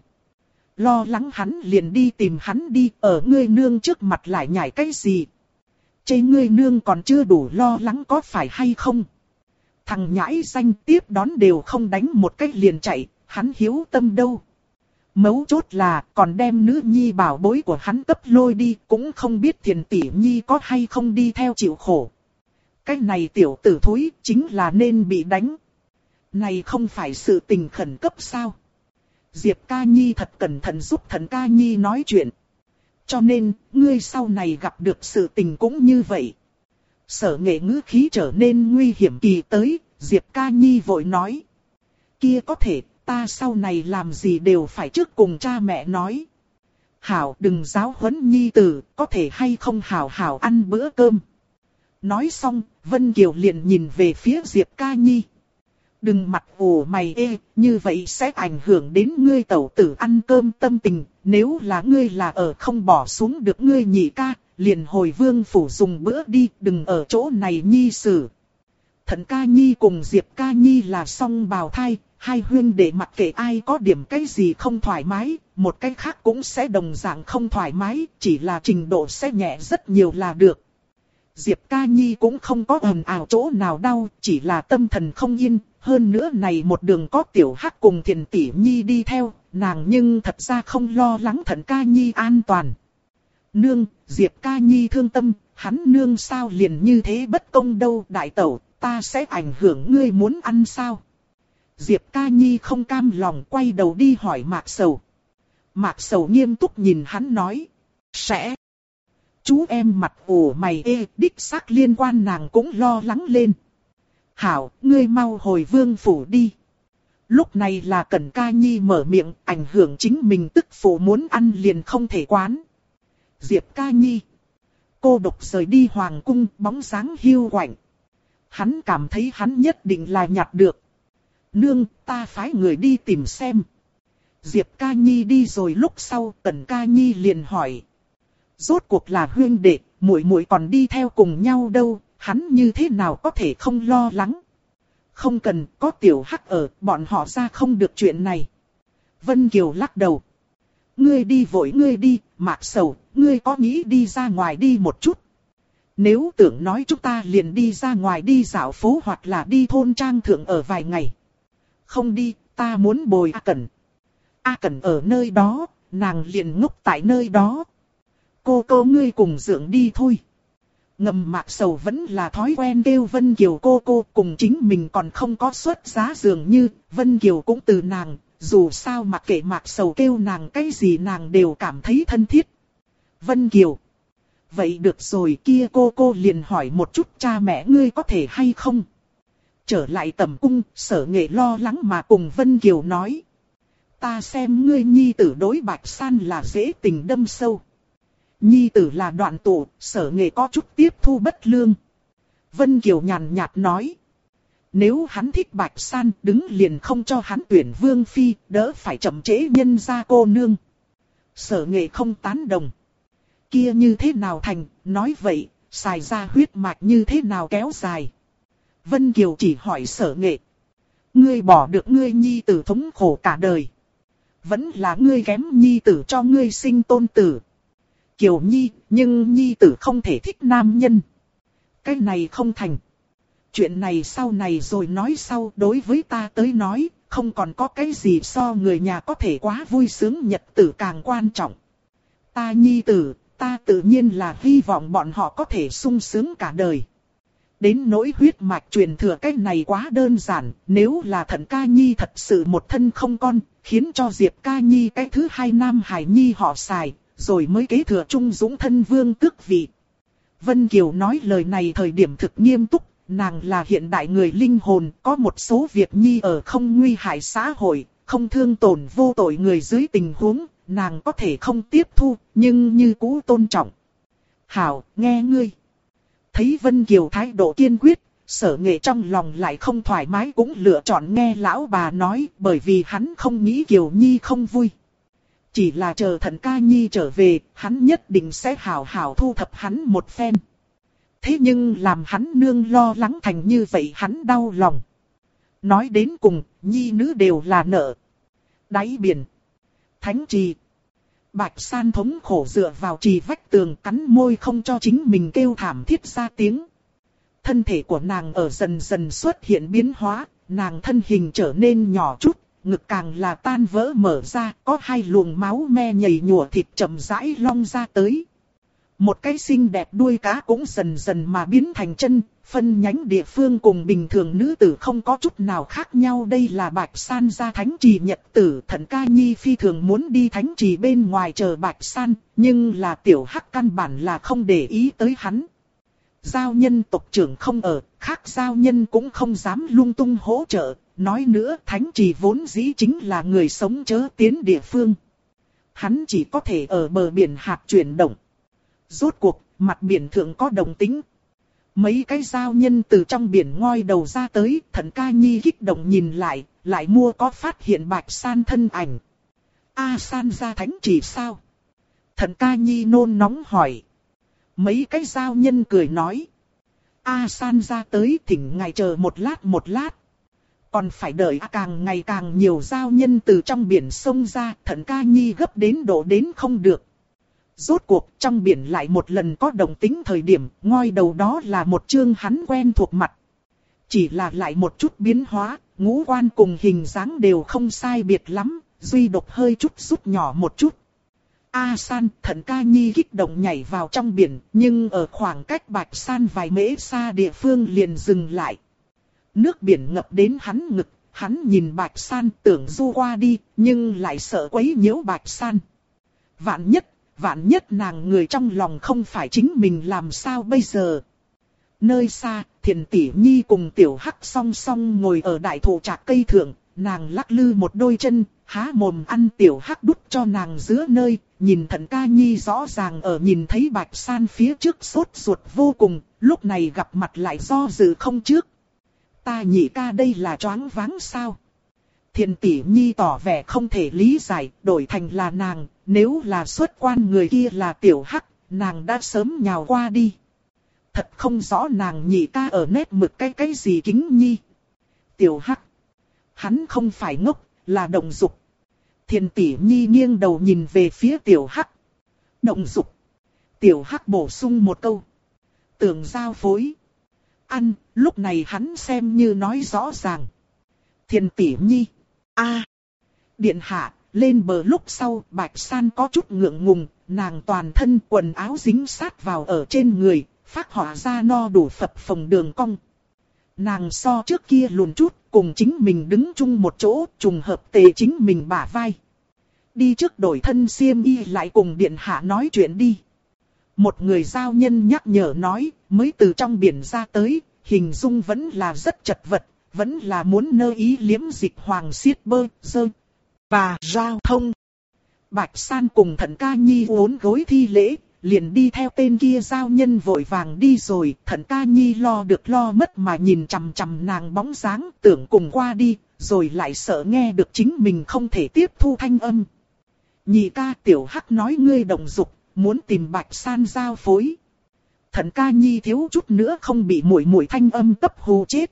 Lo lắng hắn liền đi tìm hắn đi, ở ngươi nương trước mặt lại nhảy cái gì. Chê ngươi nương còn chưa đủ lo lắng có phải hay không. Thằng nhãi danh tiếp đón đều không đánh một cách liền chạy, hắn hiếu tâm đâu. Mấu chốt là còn đem nữ nhi bảo bối của hắn cấp lôi đi, cũng không biết Thiền tỷ nhi có hay không đi theo chịu khổ. Cái này tiểu tử thúi chính là nên bị đánh. Này không phải sự tình khẩn cấp sao? Diệp Ca Nhi thật cẩn thận giúp Thần Ca Nhi nói chuyện. Cho nên, ngươi sau này gặp được sự tình cũng như vậy. Sở Nghệ ngữ khí trở nên nguy hiểm kỳ tới, Diệp Ca Nhi vội nói. Kia có thể, ta sau này làm gì đều phải trước cùng cha mẹ nói. Hảo, đừng giáo huấn nhi tử, có thể hay không hảo hảo ăn bữa cơm. Nói xong, Vân Kiều liền nhìn về phía Diệp Ca Nhi. Đừng mặt ủ mày ê, như vậy sẽ ảnh hưởng đến ngươi tẩu tử ăn cơm tâm tình. Nếu là ngươi là ở không bỏ xuống được ngươi nhị ca, liền hồi vương phủ dùng bữa đi, đừng ở chỗ này nhi xử. Thận Ca Nhi cùng Diệp Ca Nhi là song bào thai, hai huynh đệ mặc kệ ai có điểm cái gì không thoải mái, một cái khác cũng sẽ đồng dạng không thoải mái, chỉ là trình độ sẽ nhẹ rất nhiều là được. Diệp Ca Nhi cũng không có ồn ào chỗ nào đau, chỉ là tâm thần không yên, hơn nữa này một đường có Tiểu Hắc cùng Thiền tỷ nhi đi theo, nàng nhưng thật ra không lo lắng Thận Ca Nhi an toàn. Nương, Diệp Ca Nhi thương tâm, hắn nương sao liền như thế bất công đâu, đại tẩu, ta sẽ ảnh hưởng ngươi muốn ăn sao? Diệp Ca Nhi không cam lòng quay đầu đi hỏi Mạc Sầu. Mạc Sầu nghiêm túc nhìn hắn nói. Sẽ. Chú em mặt ủ mày ê, đích xác liên quan nàng cũng lo lắng lên. Hảo, ngươi mau hồi vương phủ đi. Lúc này là Cẩn Ca Nhi mở miệng, ảnh hưởng chính mình tức phụ muốn ăn liền không thể quán. Diệp Ca Nhi. Cô độc rời đi hoàng cung, bóng dáng hiu quạnh. Hắn cảm thấy hắn nhất định là nhặt được. Nương, ta phái người đi tìm xem. Diệp Ca Nhi đi rồi lúc sau, Cẩn Ca Nhi liền hỏi. Rốt cuộc là huynh đệ, muội muội còn đi theo cùng nhau đâu, hắn như thế nào có thể không lo lắng. Không cần, có Tiểu Hắc ở, bọn họ ra không được chuyện này. Vân Kiều lắc đầu. Ngươi đi vội ngươi đi, Mạc Sầu, ngươi có nghĩ đi ra ngoài đi một chút. Nếu tưởng nói chúng ta liền đi ra ngoài đi dạo phố hoặc là đi thôn trang thượng ở vài ngày. Không đi, ta muốn bồi A Cẩn. A Cẩn ở nơi đó, nàng liền ngốc tại nơi đó. Cô ngươi cùng dưỡng đi thôi. Ngầm Mạc Sầu vẫn là thói quen kêu Vân Kiều cô cùng chính mình còn không có xuất giá dường như, Vân Kiều cũng từ nàng, dù sao mặc kệ Mạc Sầu kêu nàng cái gì nàng đều cảm thấy thân thiết. Vân Kiều. Vậy được rồi kia cô liền hỏi một chút cha mẹ ngươi có thể hay không. Trở lại tầm cung, Sở Nghệ lo lắng mà cùng Vân Kiều nói. Ta xem ngươi nhi tử đối Bạch San là dễ tình đâm sâu. Nhi tử là đoạn tụ, Sở Nghệ có chút tiếp thu bất lương. Vân Kiều nhàn nhạt nói. Nếu hắn thích Bạch San đứng liền không cho hắn tuyển vương phi, đỡ phải chậm trễ nhân gia cô nương. Sở Nghệ không tán đồng. Kia như thế nào thành, nói vậy, xài ra huyết mạch như thế nào kéo dài. Vân Kiều chỉ hỏi Sở Nghệ. Ngươi bỏ được ngươi nhi tử thống khổ cả đời. Vẫn là ngươi kém nhi tử cho ngươi sinh tôn tử. Kiều Nhi, nhưng nhi tử không thể thích nam nhân. Cái này không thành. Chuyện này sau này rồi nói sau, đối với ta tới nói, không còn có cái gì so người nhà có thể quá vui sướng nhật tử càng quan trọng. Ta nhi tử, ta tự nhiên là hy vọng bọn họ có thể sung sướng cả đời. Đến nỗi huyết mạch truyền thừa cái này quá đơn giản, nếu là Thận Ca Nhi thật sự một thân không con, khiến cho Diệp Ca Nhi cái thứ hai nam hải nhi họ xài, rồi mới kế thừa Trung Dũng thân vương tước vị. Vân Kiều nói lời này thời điểm thực nghiêm túc, nàng là hiện đại người linh hồn, có một số việc nhi ở không nguy hại xã hội, không thương tổn vô tội người dưới tình huống, nàng có thể không tiếp thu, nhưng như cũ tôn trọng. Hảo, nghe ngươi. Thấy Vân Kiều thái độ kiên quyết, Sở Nghệ trong lòng lại không thoải mái cũng lựa chọn nghe lão bà nói, bởi vì hắn không nghĩ Kiều Nhi không vui. Chỉ là chờ Thận Ca Nhi trở về, hắn nhất định sẽ hảo hảo thu thập hắn một phen. Thế nhưng làm hắn nương lo lắng thành như vậy hắn đau lòng. Nói đến cùng, nhi nữ đều là nợ. Đáy biển. Thánh trì. Bạch San thống khổ dựa vào trì vách tường cắn môi không cho chính mình kêu thảm thiết ra tiếng. Thân thể của nàng ở dần dần xuất hiện biến hóa, nàng thân hình trở nên nhỏ chút, ngực càng là tan vỡ mở ra, có hai luồng máu me nhầy nhụa thịt chậm rãi long ra tới. Một cái xinh đẹp đuôi cá cũng dần dần mà biến thành chân, phân nhánh địa phương cùng bình thường nữ tử không có chút nào khác nhau. Đây là Bạch San ra thánh trì nhật tử. Thận Ca Nhi phi thường muốn đi thánh trì bên ngoài chờ Bạch San, nhưng là Tiểu Hắc căn bản là không để ý tới hắn. Giao nhân tộc trưởng không ở, khác giao nhân cũng không dám lung tung hỗ trợ. Nói nữa, thánh trì vốn dĩ chính là người sống chớ tiến địa phương. Hắn chỉ có thể ở bờ biển hạt chuyển động. Rốt cuộc, mặt biển thượng có động tĩnh. Mấy cái giao nhân từ trong biển ngoi đầu ra tới, Thận Ca Nhi kích động nhìn lại mua có phát hiện Bạch San thân ảnh. A San ra thánh trì sao? Thận Ca Nhi nôn nóng hỏi. Mấy cái giao nhân cười nói. A San ra tới, thỉnh ngài chờ một lát. Còn phải đợi càng ngày càng nhiều giao nhân từ trong biển xông ra, Thận Ca Nhi gấp đến độ đến không được. Rốt cuộc trong biển lại một lần có động tĩnh thời điểm, ngoi đầu đó là một chương hắn quen thuộc mặt. Chỉ là lại một chút biến hóa, ngũ quan cùng hình dáng đều không sai biệt lắm, duy độc hơi chút rút nhỏ một chút. A San, Thận Ca Nhi kích động nhảy vào trong biển, nhưng ở khoảng cách Bạch San vài mễ xa địa phương liền dừng lại. Nước biển ngập đến hắn ngực, hắn nhìn Bạch San tưởng du qua đi, nhưng lại sợ quấy nhiễu Bạch San. Vạn nhất nàng người trong lòng không phải chính mình làm sao bây giờ. Nơi xa, Thiền Tỷ Nhi cùng Tiểu Hắc song song ngồi ở đại thụ trạc cây thượng, nàng lắc lư một đôi chân, há mồm ăn Tiểu Hắc đút cho nàng giữa nơi, nhìn Thận Ca Nhi rõ ràng ở nhìn thấy Bạch San phía trước sốt ruột vô cùng, lúc này gặp mặt lại do dự không trước. Ta nhị ca đây là choáng váng sao? Thiền Tỷ Nhi tỏ vẻ không thể lý giải, đổi thành là nàng, nếu là xuất quan người kia là Tiểu Hắc, nàng đã sớm nhào qua đi. Thật không rõ nàng nhị ca ở nét mực cái gì kính nhi. Tiểu Hắc, hắn không phải ngốc, là động dục. Thiền Tỷ Nhi nghiêng đầu nhìn về phía Tiểu Hắc. Động dục. Tiểu Hắc bổ sung một câu. Tưởng giao phối. Ăn, lúc này hắn xem như nói rõ ràng. Thiền Tỷ Nhi. Điện hạ, lên bờ lúc sau, Bạch San có chút ngượng ngùng, nàng toàn thân quần áo dính sát vào ở trên người, phác họa ra no đủ phập phồng đường cong. Nàng so trước kia lùn chút, cùng chính mình đứng chung một chỗ, trùng hợp tề chính mình bả vai. Đi trước đổi thân xiêm y lại cùng điện hạ nói chuyện đi. Một người giao nhân nhắc nhở nói, mới từ trong biển ra tới, hình dung vẫn là rất chật vật, vẫn là muốn nơ ý liếm dịch hoàng xiết bơ, dơ và giao thông. Bạch San cùng Thận Ca Nhi uốn gối thi lễ, liền đi theo tên kia giao nhân vội vàng đi rồi. Thận Ca Nhi lo được lo mất mà nhìn chằm chằm nàng bóng dáng, tưởng cùng qua đi, rồi lại sợ nghe được chính mình không thể tiếp thu thanh âm. Nhị ca, Tiểu Hắc nói ngươi động dục, muốn tìm Bạch San giao phối. Thận Ca Nhi thiếu chút nữa không bị muội thanh âm cấp hù chết.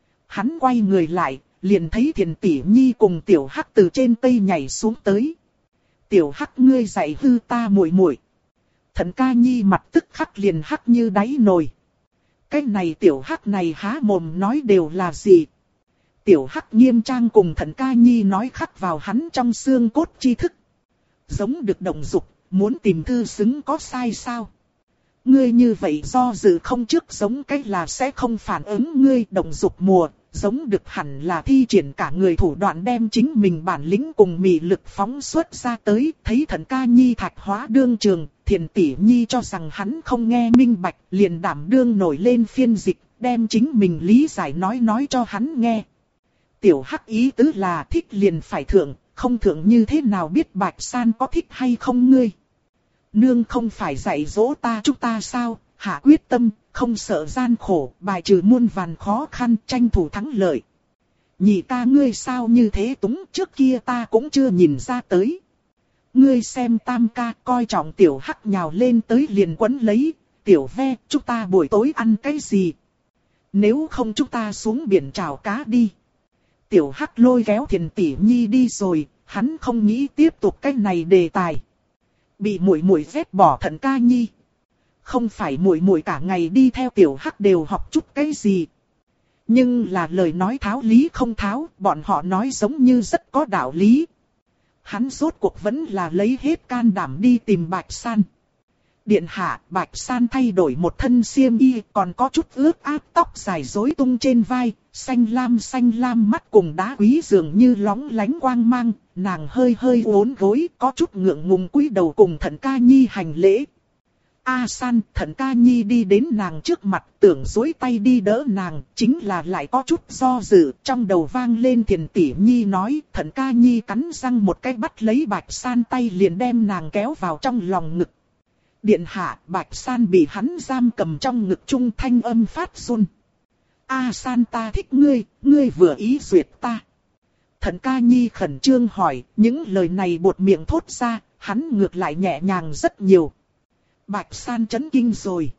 Hắn quay người lại, liền thấy Thiền Tỷ Nhi cùng Tiểu Hắc từ trên cây nhảy xuống tới. Tiểu Hắc ngươi dạy hư ta muội. Thận Ca Nhi mặt tức khắc liền hắc như đáy nồi. Cái này Tiểu Hắc này há mồm nói đều là gì? Tiểu Hắc nghiêm trang cùng Thận Ca Nhi nói khắc vào hắn trong xương cốt tri thức. Giống được động dục, muốn tìm thư xứng có sai sao? Ngươi như vậy do dự không trước giống cách là sẽ không phản ứng ngươi động dục mùa, giống được hẳn là thi triển cả người thủ đoạn đem chính mình bản lĩnh cùng mị lực phóng xuất ra tới, thấy Thận Ca Nhi thạch hóa đương trường, Thiền Tỷ Nhi cho rằng hắn không nghe minh bạch, liền đảm đương nổi lên phiên dịch, đem chính mình lý giải nói cho hắn nghe. Tiểu Hắc ý tứ là thích liền phải thượng, không thượng như thế nào biết Bạch San có thích hay không ngươi. Nương không phải dạy dỗ chúng ta sao, hạ quyết tâm, không sợ gian khổ, bài trừ muôn vàn khó khăn, tranh thủ thắng lợi. Nhị ca ngươi sao như thế túng, trước kia ta cũng chưa nhìn ra tới. Ngươi xem Tam ca coi trọng Tiểu Hắc nhào lên tới liền quấn lấy, Tiểu Ve, chúng ta buổi tối ăn cái gì? Nếu không chúng ta xuống biển trào cá đi. Tiểu Hắc lôi kéo Thiền Tỷ Nhi đi rồi, hắn không nghĩ tiếp tục cái này đề tài. Bị muội vét bỏ Thận Ca Nhi. Không phải muội cả ngày đi theo Tiểu Hắc đều học chút cái gì. Nhưng là lời nói tháo lý không tháo, bọn họ nói giống như rất có đạo lý. Hắn rốt cuộc vẫn là lấy hết can đảm đi tìm Bạch San. Điện hạ, Bạch San thay đổi một thân xiêm y, còn có chút ướt át, tóc dài rối tung trên vai, xanh lam mắt cùng đá quý dường như lóng lánh quang mang, nàng hơi hơi uốn gối, có chút ngượng ngùng cúi đầu cùng Thận Ca Nhi hành lễ. A San, Thận Ca Nhi đi đến nàng trước mặt, tưởng duỗi tay đi đỡ nàng, chính là lại có chút do dự, trong đầu vang lên Thiền Tỷ Nhi nói, Thận Ca Nhi cắn răng một cái bắt lấy Bạch San tay liền đem nàng kéo vào trong lòng ngực. Điện hạ, Bạch San bị hắn giam cầm trong ngực trung, thanh âm phát run. A San, ta thích ngươi, ngươi vừa ý duyệt ta. Thận Ca Nhi khẩn trương hỏi, những lời này buột miệng thốt ra, hắn ngược lại nhẹ nhàng rất nhiều. Bạch San chấn kinh rồi.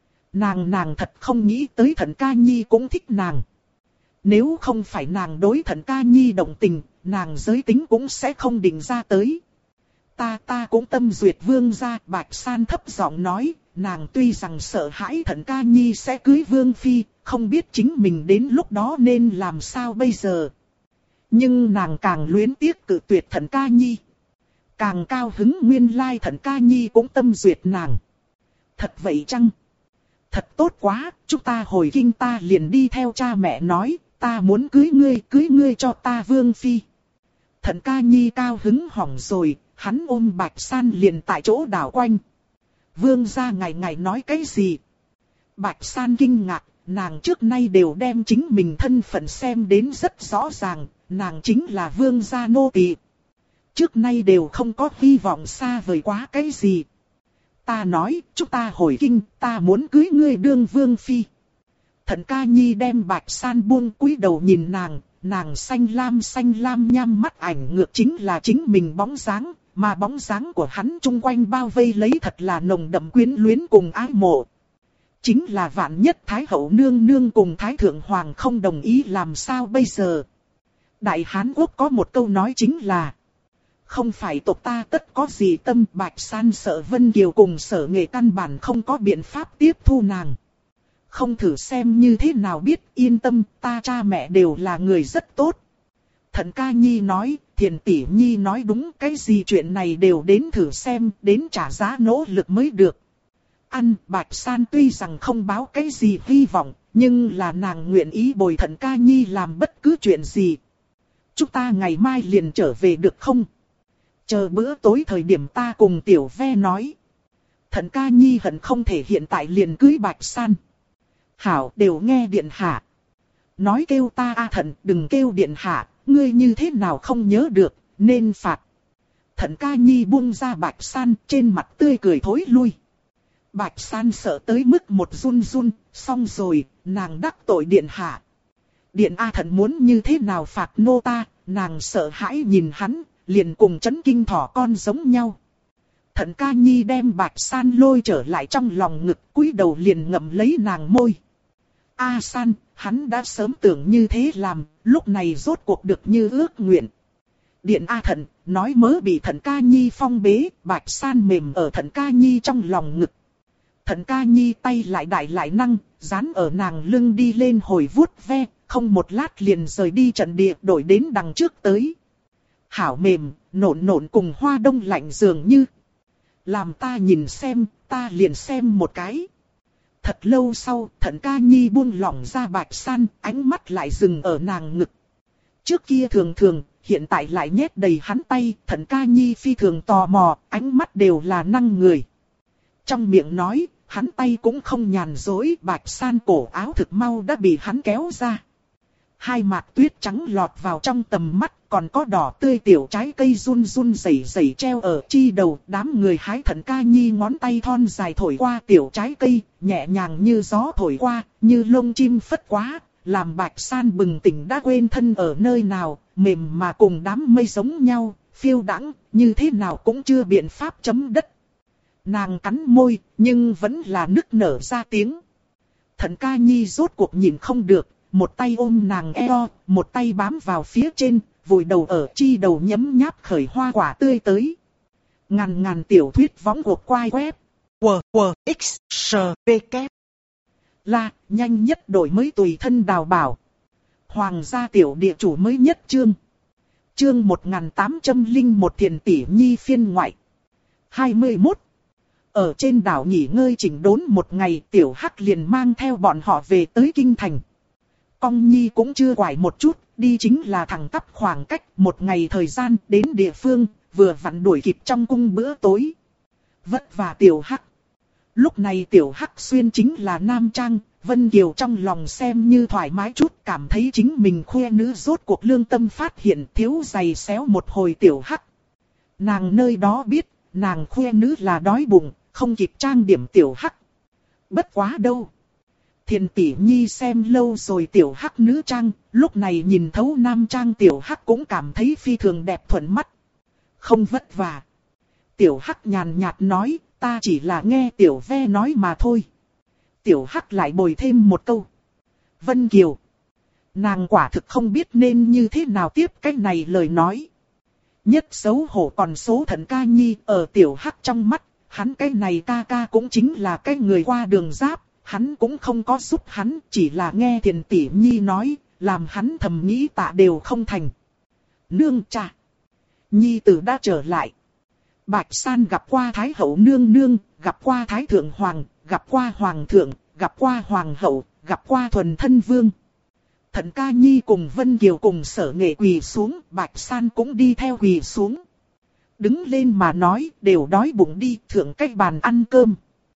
Nàng thật không nghĩ tới Thận Ca Nhi cũng thích nàng. Nếu không phải nàng đối Thận Ca Nhi động tình, nàng giới tính cũng sẽ không định ra tới. Ta cũng tâm duyệt vương gia, Bạch San thấp giọng nói, nàng tuy rằng sợ hãi Thận Ca Nhi sẽ cưới vương phi, không biết chính mình đến lúc đó nên làm sao bây giờ. Nhưng nàng càng luyến tiếc cự tuyệt Thận Ca Nhi. Càng cao hứng nguyên lai Thận Ca Nhi cũng tâm duyệt nàng. Thật vậy chăng? Thật tốt quá, chúng ta hồi kinh ta liền đi theo cha mẹ nói, ta muốn cưới ngươi cho ta vương phi. Thận Ca Nhi cao hứng hỏng rồi, hắn ôm Bạch San liền tại chỗ đảo quanh. Vương gia ngày nói cái gì? Bạch San kinh ngạc, nàng trước nay đều đem chính mình thân phận xem đến rất rõ ràng, nàng chính là vương gia nô tỳ. Trước nay đều không có hy vọng xa vời quá cái gì. Ta nói, chúng ta hồi kinh, ta muốn cưới ngươi đương vương phi. Thận Ca Nhi đem Bạch San buông cúi đầu nhìn nàng xanh lam nham mắt ảnh ngược chính là chính mình bóng dáng, mà bóng dáng của hắn chung quanh bao vây lấy thật là nồng đậm quyến luyến cùng ái mộ. Chính là vạn nhất Thái hậu nương nương cùng Thái thượng hoàng không đồng ý làm sao bây giờ. Đại Hán Quốc có một câu nói chính là: không phải tộc ta tất có gì tâm. Bạch San sợ Vân Kiều cùng Sở Nghệ căn bản không có biện pháp tiếp thu nàng. Không thử xem như thế nào biết, yên tâm, ta cha mẹ đều là người rất tốt. Thận Ca Nhi nói, Thiền Tỷ Nhi nói đúng, cái gì chuyện này đều đến thử xem, đến trả giá nỗ lực mới được. Bạch San tuy rằng không báo cái gì hy vọng, nhưng là nàng nguyện ý bồi Thận Ca Nhi làm bất cứ chuyện gì. Chúng ta ngày mai liền trở về được không? Chờ bữa tối thời điểm ta cùng Tiểu Ve nói. Thận Ca Nhi hận không thể hiện tại liền cưới Bạch San. Hảo, đều nghe điện hạ. Nói kêu ta Thận, đừng kêu điện hạ, ngươi như thế nào không nhớ được, nên phạt. Thận Ca Nhi buông ra Bạch San, trên mặt tươi cười thối lui. Bạch San sợ tới mức một run run, xong rồi, nàng đắc tội điện hạ. Điện Thận muốn như thế nào phạt nô ta, nàng sợ hãi nhìn hắn, liền cùng chấn kinh thỏ con giống nhau. Thận Ca Nhi đem Bạch San lôi trở lại trong lòng ngực, cúi đầu liền ngậm lấy nàng môi. A San, hắn đã sớm tưởng như thế làm, lúc này rốt cuộc được như ước nguyện. Điện Thận, nói mớ bị Thận Ca Nhi phong bế, Bạch San mềm ở Thận Ca Nhi trong lòng ngực. Thận Ca Nhi tay lại đại lại năng, dán ở nàng lưng đi lên hồi vuốt ve, không một lát liền rời đi trận địa đổi đến đằng trước tới. Hảo mềm, nộn cùng hoa đông lạnh dường như. Làm ta nhìn xem, ta liền xem một cái. Thật lâu sau, Thận Ca Nhi buông lỏng ra Bạch San, ánh mắt lại dừng ở nàng ngực. Trước kia thường, hiện tại lại nhét đầy hắn tay, Thận Ca Nhi phi thường tò mò, ánh mắt đều là năng người. Trong miệng nói, hắn tay cũng không nhàn dối, Bạch San cổ áo thực mau đã bị hắn kéo ra. Hai mạt tuyết trắng lọt vào trong tầm mắt, còn có đỏ tươi tiểu trái cây run run rẩy rẩy treo ở chi đầu. Đám người hái Thận Ca Nhi ngón tay thon dài thổi qua tiểu trái cây, nhẹ nhàng như gió thổi qua, như lông chim phất quá, làm Bạch San bừng tỉnh đã quên thân ở nơi nào, mềm mà cùng đám mây giống nhau, phiêu đãng, như thế nào cũng chưa biện pháp chấm đất. Nàng cắn môi, nhưng vẫn là nức nở ra tiếng. Thận Ca Nhi rốt cuộc nhìn không được. Một tay ôm nàng eo, một tay bám vào phía trên, vùi đầu ở chi đầu nhấm nháp khởi hoa quả tươi tới. Ngàn tiểu thuyết võng cuộc quai web. W, X, S, V, K. La, nhanh nhất đổi mới tùy thân đào bảo. Hoàng gia tiểu địa chủ mới nhất chương. Chương 1801 Thiền tỷ nhi phiên ngoại. 21. Ở trên đảo nghỉ ngơi chỉnh đốn một ngày, tiểu Hắc liền mang theo bọn họ về tới kinh thành. Cong Nhi cũng chưa quải một chút, đi chính là thẳng tắp khoảng cách một ngày thời gian đến địa phương, vừa vặn đuổi kịp trong cung bữa tối. Vất vả tiểu Hắc. Lúc này tiểu Hắc xuyên chính là nam trang, Vân Kiều trong lòng xem như thoải mái chút, cảm thấy chính mình khoe nữ rốt cuộc lương tâm phát hiện, thiếu giày xéo một hồi tiểu Hắc. Nàng nơi đó biết, nàng khoe nữ là đói bụng, không kịp trang điểm tiểu Hắc. Bất quá đâu. Thiền tỷ nhi xem lâu rồi tiểu Hắc nữ trang, lúc này nhìn thấu nam trang tiểu Hắc cũng cảm thấy phi thường đẹp thuận mắt. Không vất vả. Tiểu Hắc nhàn nhạt nói, ta chỉ là nghe tiểu ve nói mà thôi. Tiểu Hắc lại bồi thêm một câu. Vân Kiều. Nàng quả thực không biết nên như thế nào tiếp cái này lời nói. Nhất xấu hổ còn số Thận Ca Nhi ở tiểu Hắc trong mắt, hắn cái này ca ca cũng chính là cái người qua đường giáp, hắn cũng không có giúp hắn, chỉ là nghe Thiền tỷ nhi nói, làm hắn thầm nghĩ tạ đều không thành. Nương cha. Nhi tử đã trở lại. Bạch San gặp qua Thái hậu nương nương, gặp qua Thái thượng hoàng, gặp qua hoàng thượng, gặp qua hoàng hậu, gặp qua thuần thân vương. Thận Ca Nhi cùng Vân Kiều cùng Sở Nghệ quỳ xuống, Bạch San cũng đi theo quỳ xuống. Đứng lên mà nói, đều đói bụng đi, thượng cách bàn ăn cơm.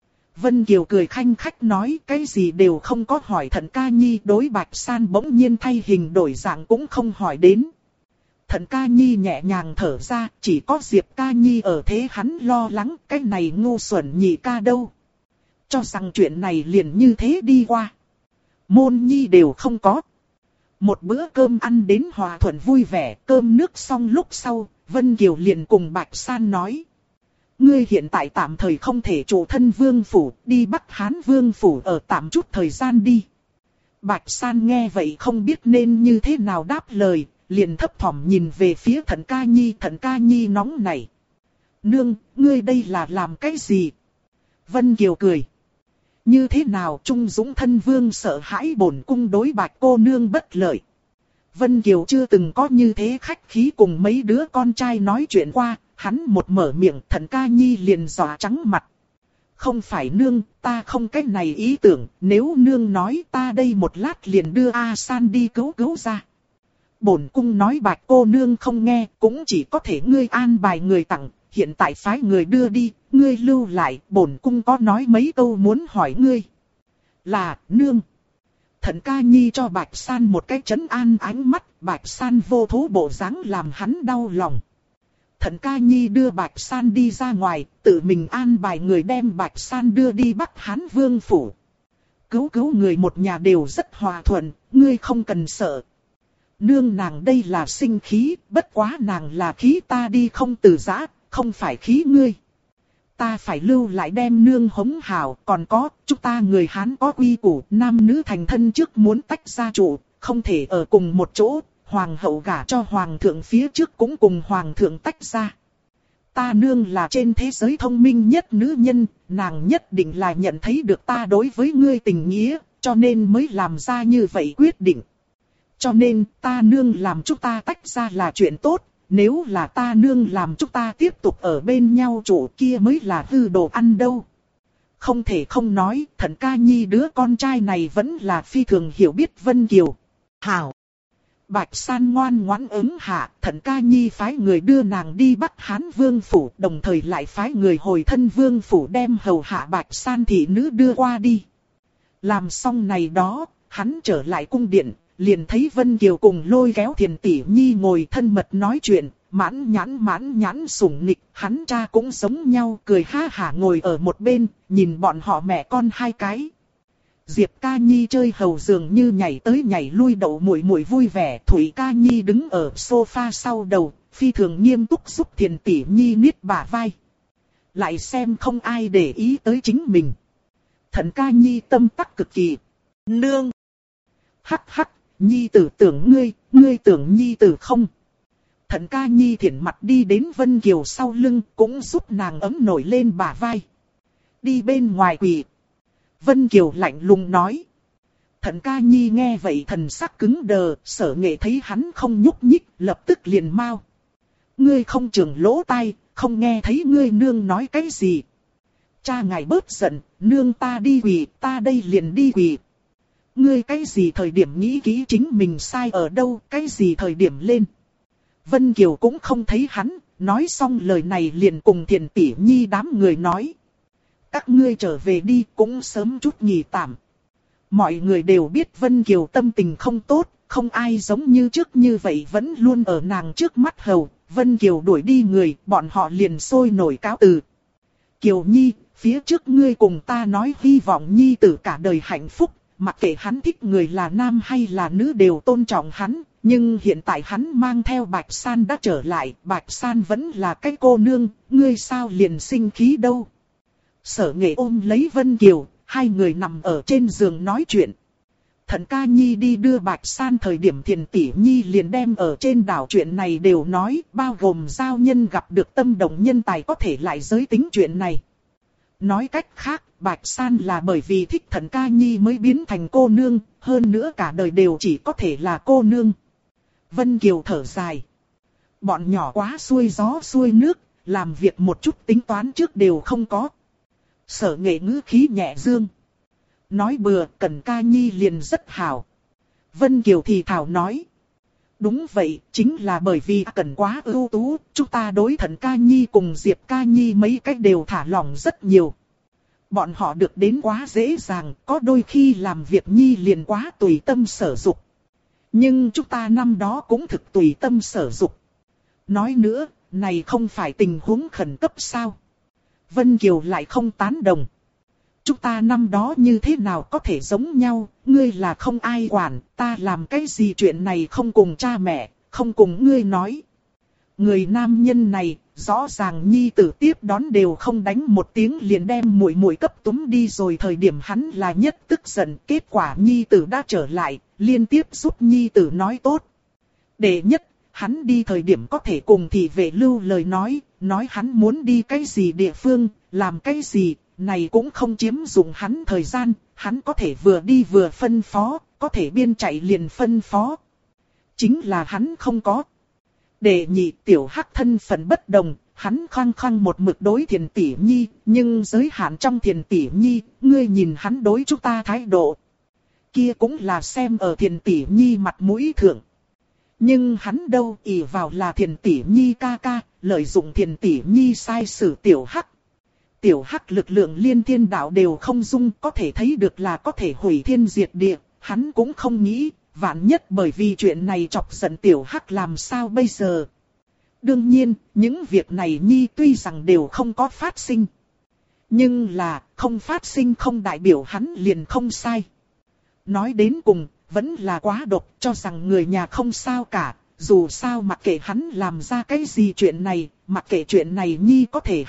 Vân Kiều cười khanh khách nói, cái gì đều không có hỏi Thận Ca Nhi, đối Bạch San bỗng nhiên thay hình đổi dạng cũng không hỏi đến. Thận Ca Nhi nhẹ nhàng thở ra, chỉ có Diệp Ca Nhi ở thế hắn lo lắng, cái này ngu xuẩn nhị ca đâu. Cho rằng chuyện này liền như thế đi qua. Môn nhi đều không có. Một bữa cơm ăn đến hòa thuận vui vẻ, cơm nước xong lúc sau, Vân Kiều liền cùng Bạch San nói. Ngươi hiện tại tạm thời không thể trụ thân vương phủ, đi Bắc Hán vương phủ ở tạm chút thời gian đi. Bạch San nghe vậy không biết nên như thế nào đáp lời, liền thấp thỏm nhìn về phía Thận Ca Nhi. Thận Ca Nhi nóng nảy. Nương, ngươi đây là làm cái gì? Vân Kiều cười. Như thế nào Trung Dũng thân vương sợ hãi bổn cung đối Bạch cô nương bất lợi. Vân Kiều chưa từng có như thế khách khí cùng mấy đứa con trai nói chuyện qua, hắn một mở miệng Thận Ca Nhi liền dọa trắng mặt. Không phải nương, ta không cái này ý tưởng, nếu nương nói ta đây một lát liền đưa A San đi cứu ra. Bổn cung nói Bạch cô nương không nghe, cũng chỉ có thể ngươi an bài người tặng, hiện tại phái người đưa đi, ngươi lưu lại, bổn cung có nói mấy câu muốn hỏi ngươi. Là, nương. Thận Ca Nhi cho Bạch San một cái trấn an ánh mắt, Bạch San vô thố bộ dáng làm hắn đau lòng. Thận Ca Nhi đưa Bạch San đi ra ngoài, tự mình an bài người đem Bạch San đưa đi Bắc Hán vương phủ. Cứu người một nhà đều rất hòa thuận, ngươi không cần sợ. Nương nàng đây là sinh khí, bất quá nàng là khí ta đi không từ giã, không phải khí ngươi. Ta phải lưu lại đem nương hống hảo, còn có, chúng ta người Hán có quy củ, nam nữ thành thân trước muốn tách ra trụ, không thể ở cùng một chỗ, hoàng hậu gả cho hoàng thượng phía trước cũng cùng hoàng thượng tách ra. Ta nương là trên thế giới thông minh nhất nữ nhân, nàng nhất định là nhận thấy được ta đối với ngươi tình nghĩa, cho nên mới làm ra như vậy quyết định. Cho nên, ta nương làm chúng ta tách ra là chuyện tốt, nếu là ta nương làm chúng ta tiếp tục ở bên nhau chỗ kia mới là hư đồ ăn đâu. Không thể không nói, Thận Ca Nhi đứa con trai này vẫn là phi thường hiểu biết Vân Kiều. Hảo! Bạch San ngoan ngoãn ứng hạ, Thận Ca Nhi phái người đưa nàng đi Bắc Hán vương phủ, đồng thời lại phái người hồi thân vương phủ đem hầu hạ Bạch San thị nữ đưa qua đi. Làm xong này đó, hắn trở lại cung điện, liền thấy Vân Kiều cùng lôi kéo Thiền tỷ nhi ngồi thân mật nói chuyện, mãn nhãn sủng nịch, hắn cha cũng giống nhau cười ha hả ngồi ở một bên, nhìn bọn họ mẹ con hai cái. Diệp Ca Nhi chơi hầu dường như nhảy tới nhảy lui đậu muội muội vui vẻ, Thủy Ca Nhi đứng ở sofa sau đầu, phi thường nghiêm túc giúp Thiền tỷ nhi niết bả vai. Lại xem không ai để ý tới chính mình. Thận Ca Nhi tâm tắc cực kỳ. Nương! Hắc hắc! Nhi tử tưởng ngươi tưởng nhi tử không? Thận Ca Nhi thiển mặt đi đến Vân Kiều sau lưng, cũng giúp nàng ấm nổi lên bả vai. Đi bên ngoài quỳ. Vân Kiều lạnh lùng nói. Thận ca nhi nghe vậy thần sắc cứng đờ, Sở Nghệ thấy hắn không nhúc nhích, lập tức liền mau. Ngươi không trưởng lỗ tai, không nghe thấy ngươi nương nói cái gì. Cha ngài bớt giận, nương ta đi quỳ, ta đây liền đi quỳ. Ngươi cái gì thời điểm nghĩ kỹ chính mình sai ở đâu, cái gì thời điểm lên. Vân Kiều cũng không thấy hắn, nói xong lời này liền cùng Thiền Tỷ Nhi đám người nói. Các ngươi trở về đi, cũng sớm chút nghỉ tạm. Mọi người đều biết Vân Kiều tâm tình không tốt, không ai giống như trước như vậy vẫn luôn ở nàng trước mắt hầu. Vân Kiều đuổi đi người, bọn họ liền sôi nổi cáo từ. Kiều Nhi, phía trước ngươi cùng ta nói hy vọng Nhi tử cả đời hạnh phúc, mặc kệ hắn thích người là nam hay là nữ đều tôn trọng hắn. Nhưng hiện tại hắn mang theo Bạch San đã trở lại, Bạch San vẫn là cái cô nương, ngươi sao liền sinh khí đâu. Sở Nghệ ôm lấy Vân Kiều, hai người nằm ở trên giường nói chuyện. Thận ca nhi đi đưa Bạch San thời điểm Thiền Tỷ Nhi liền đem ở trên đảo chuyện này đều nói, bao gồm giao nhân gặp được tâm động nhân tài có thể lại giới tính chuyện này. Nói cách khác, Bạch San là bởi vì thích Thận ca nhi mới biến thành cô nương, hơn nữa cả đời đều chỉ có thể là cô nương. Vân Kiều thở dài. Bọn nhỏ quá xuôi gió xuôi nước, làm việc một chút tính toán trước đều không có. Sở Nghệ ngữ khí nhẹ dương. Nói bừa, Cẩn ca nhi liền rất hảo. Vân Kiều thì thảo nói. Đúng vậy, chính là bởi vì Cẩn quá ưu tú, chúng ta đối Thận ca nhi cùng Diệp ca nhi mấy cách đều thả lỏng rất nhiều. Bọn họ được đến quá dễ dàng, có đôi khi làm việc nhi liền quá tùy tâm sở dục. Nhưng chúng ta năm đó cũng thực tùy tâm sở dục. Nói nữa, này không phải tình huống khẩn cấp sao? Vân Kiều lại không tán đồng. Chúng ta năm đó như thế nào có thể giống nhau, ngươi là không ai quản, ta làm cái gì chuyện này không cùng cha mẹ, không cùng ngươi nói. Người nam nhân này, rõ ràng nhi tử tiếp đón đều không đánh một tiếng liền đem muội muội cấp túm đi rồi, thời điểm hắn là nhất tức giận, kết quả nhi tử đã trở lại, liên tiếp giúp nhi tử nói tốt. Đệ nhất, hắn đi thời điểm có thể cùng thị vệ lưu lời nói hắn muốn đi cái gì địa phương, làm cái gì, này cũng không chiếm dụng hắn thời gian, hắn có thể vừa đi vừa phân phó, có thể biên chạy liền phân phó. Chính là hắn không có. Đệ nhị, tiểu hắc thân phận bất đồng, hắn khăng khăng một mực đối Thiền Tỷ Nhi, nhưng giới hạn trong Thiền Tỷ Nhi, ngươi nhìn hắn đối chúng ta thái độ. Kia cũng là xem ở Thiền Tỷ Nhi mặt mũi thượng. Nhưng hắn đâu ỷ vào là Thiền Tỷ Nhi ca ca, lợi dụng Thiền Tỷ Nhi sai xử tiểu hắc. Tiểu hắc lực lượng liên thiên đạo đều không dung, có thể thấy được là có thể hủy thiên diệt địa, hắn cũng không nghĩ, vạn nhất bởi vì chuyện này chọc giận tiểu hắc làm sao bây giờ. Đương nhiên, những việc này Nhi tuy rằng đều không có phát sinh. Nhưng là, không phát sinh không đại biểu hắn liền không sai. Nói đến cùng, vẫn là quá độc, cho rằng người nhà không sao cả. Dù sao mặc kệ hắn làm ra cái gì chuyện này, mặc kệ chuyện này Nhi có thể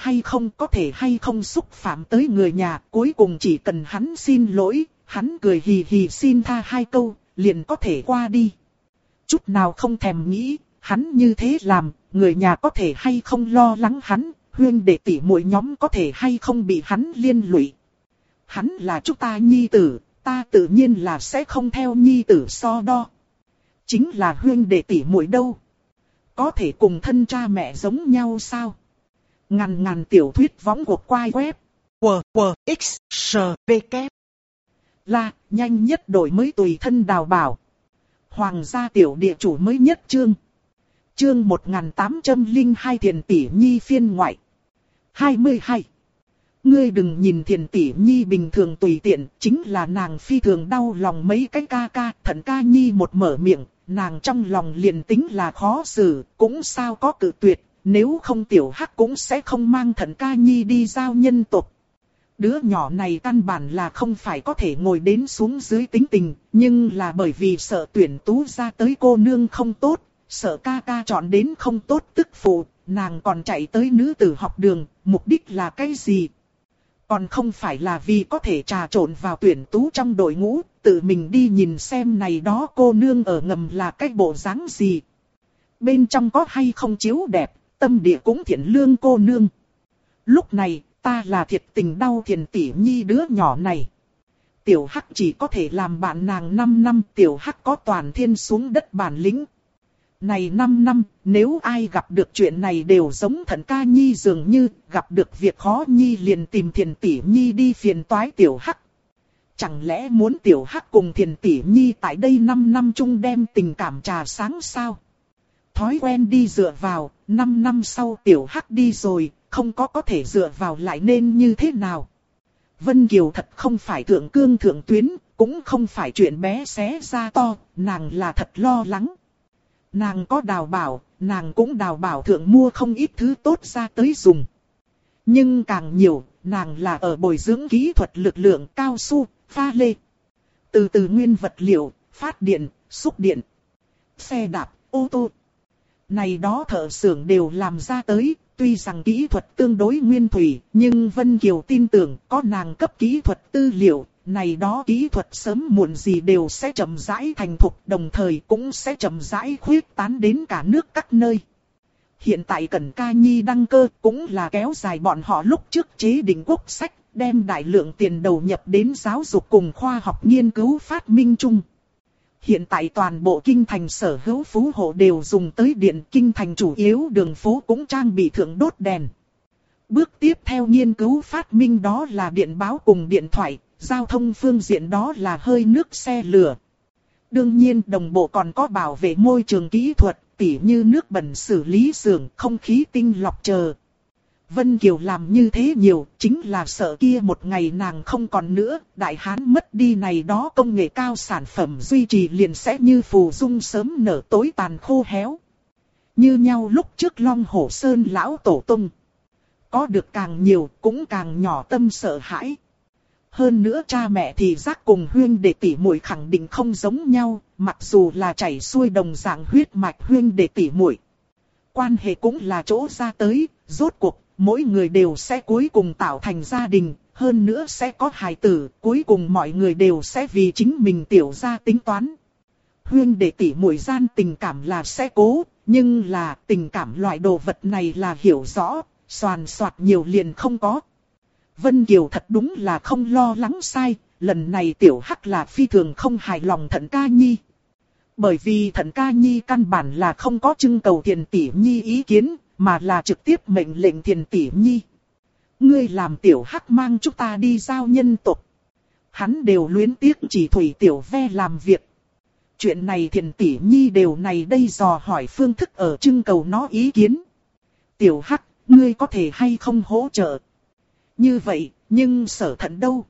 hay không xúc phạm tới người nhà, cuối cùng chỉ cần hắn xin lỗi, hắn cười hì hì xin tha hai câu, liền có thể qua đi. Chút nào không thèm nghĩ, hắn như thế làm, người nhà có thể hay không lo lắng hắn, huynh đệ tỷ muội nhóm có thể hay không bị hắn liên lụy. Hắn là chúng ta Nhi tử, ta tự nhiên là sẽ không theo Nhi tử so đo. Chính là huynh đệ tỷ muội đâu? Có thể cùng thân cha mẹ giống nhau sao? Ngàn tiểu thuyết võng cuộc quay web. WWXSPK là nhanh nhất đổi mới tùy thân đào bảo. Hoàng gia tiểu địa chủ mới nhất chương. Chương 1802 Thiền Tỷ Nhi phiên ngoại. 22. Ngươi đừng nhìn Thiền Tỷ Nhi bình thường tùy tiện, chính là nàng phi thường đau lòng mấy cái ca ca, Thận ca nhi một mở miệng, nàng trong lòng liền tính là khó xử, cũng sao có cự tuyệt, nếu không tiểu hắc cũng sẽ không mang Thận ca nhi đi giao nhân tộc. Đứa nhỏ này căn bản là không phải có thể ngồi đến xuống dưới tính tình, nhưng là bởi vì sợ tuyển tú ra tới cô nương không tốt, sợ ca ca chọn đến không tốt tức phụ, nàng còn chạy tới nữ tử học đường, mục đích là cái gì? Còn không phải là vì có thể trà trộn vào tuyển tú trong đội ngũ, tự mình đi nhìn xem này đó cô nương ở ngầm là cái bộ dáng gì. Bên trong có hay không chiếu đẹp, tâm địa cũng thiện lương cô nương. Lúc này, ta là thiệt tình đau Thiền Tỷ Nhi đứa nhỏ này. Tiểu Hắc chỉ có thể làm bạn nàng 5 năm, Tiểu Hắc có toàn thiên xuống đất bản lĩnh. Này 5 năm, nếu ai gặp được chuyện này đều giống Thận Ca Nhi dường như, gặp được việc khó Nhi liền tìm Thiền Tỷ Nhi đi phiền toái Tiểu Hắc. Chẳng lẽ muốn Tiểu Hắc cùng Thiền Tỷ Nhi tại đây 5 năm chung đem tình cảm trà sáng sao? Thói quen đi dựa vào, 5 năm sau Tiểu Hắc đi rồi, không có thể dựa vào lại nên như thế nào? Vân Kiều thật không phải thượng cương thượng tuyến, cũng không phải chuyện bé xé ra to, nàng là thật lo lắng. Nàng có đào bảo, nàng cũng đào bảo thượng mua không ít thứ tốt ra tới dùng. Nhưng càng nhiều, nàng là ở bồi dưỡng kỹ thuật lực lượng cao su, pha lê. Từ từ nguyên vật liệu, phát điện, xúc điện, xe đạp, ô tô. Này đó thợ xưởng đều làm ra tới, tuy rằng kỹ thuật tương đối nguyên thủy, nhưng Vân Kiều tin tưởng có nàng cấp kỹ thuật tư liệu, này đó kỹ thuật sớm muộn gì đều sẽ chậm rãi thành thục, đồng thời cũng sẽ chậm rãi khuyết tán đến cả nước các nơi. Hiện tại Cẩn Ca Nhi đăng cơ cũng là kéo dài bọn họ lúc trước chế định quốc sách, đem đại lượng tiền đầu nhập đến giáo dục cùng khoa học nghiên cứu phát minh chung. Hiện tại toàn bộ kinh thành sở hữu phú hộ đều dùng tới điện, kinh thành chủ yếu đường phố cũng trang bị thượng đốt đèn. Bước tiếp theo nghiên cứu phát minh đó là điện báo cùng điện thoại, giao thông phương diện đó là hơi nước xe lửa. Đương nhiên đồng bộ còn có bảo vệ môi trường kỹ thuật, tỉ như nước bẩn xử lý xưởng, không khí tinh lọc chờ. Vân Kiều làm như thế nhiều, chính là sợ kia một ngày nàng không còn nữa, Đại Hán mất đi này đó công nghệ cao sản phẩm duy trì liền sẽ như phù dung sớm nở tối tàn khô héo. Như nhau lúc trước Long Hổ Sơn lão tổ tung. Có được càng nhiều cũng càng nhỏ tâm sợ hãi. Hơn nữa cha mẹ thì giác cùng huyên đệ tỷ muội khẳng định không giống nhau, mặc dù là chảy xuôi đồng dạng huyết mạch huyên đệ tỷ muội. Quan hệ cũng là chỗ ra tới, rốt cuộc, mỗi người đều sẽ cuối cùng tạo thành gia đình, hơn nữa sẽ có hài tử, cuối cùng mọi người đều sẽ vì chính mình tiểu gia tính toán. Huyên đệ tỷ muội gian tình cảm là sẽ cố, nhưng là tình cảm loại đồ vật này là hiểu rõ, xoàn xoạt nhiều liền không có. Vân Kiều thật đúng là không lo lắng sai, lần này Tiểu Hắc là phi thường không hài lòng Thận Ca Nhi. Bởi vì Thận Ca Nhi căn bản là không có trưng cầu Thiền Tỷ Nhi ý kiến, mà là trực tiếp mệnh lệnh Thiền Tỷ Nhi. Ngươi làm Tiểu Hắc mang chúng ta đi giao nhân tộc. Hắn đều luyến tiếc chỉ thủy tiểu ve làm việc. Chuyện này Thiền Tỷ Nhi đều này đây dò hỏi phương thức ở trưng cầu nó ý kiến. Tiểu Hắc, ngươi có thể hay không hỗ trợ? Như vậy, nhưng Sở Thận đâu?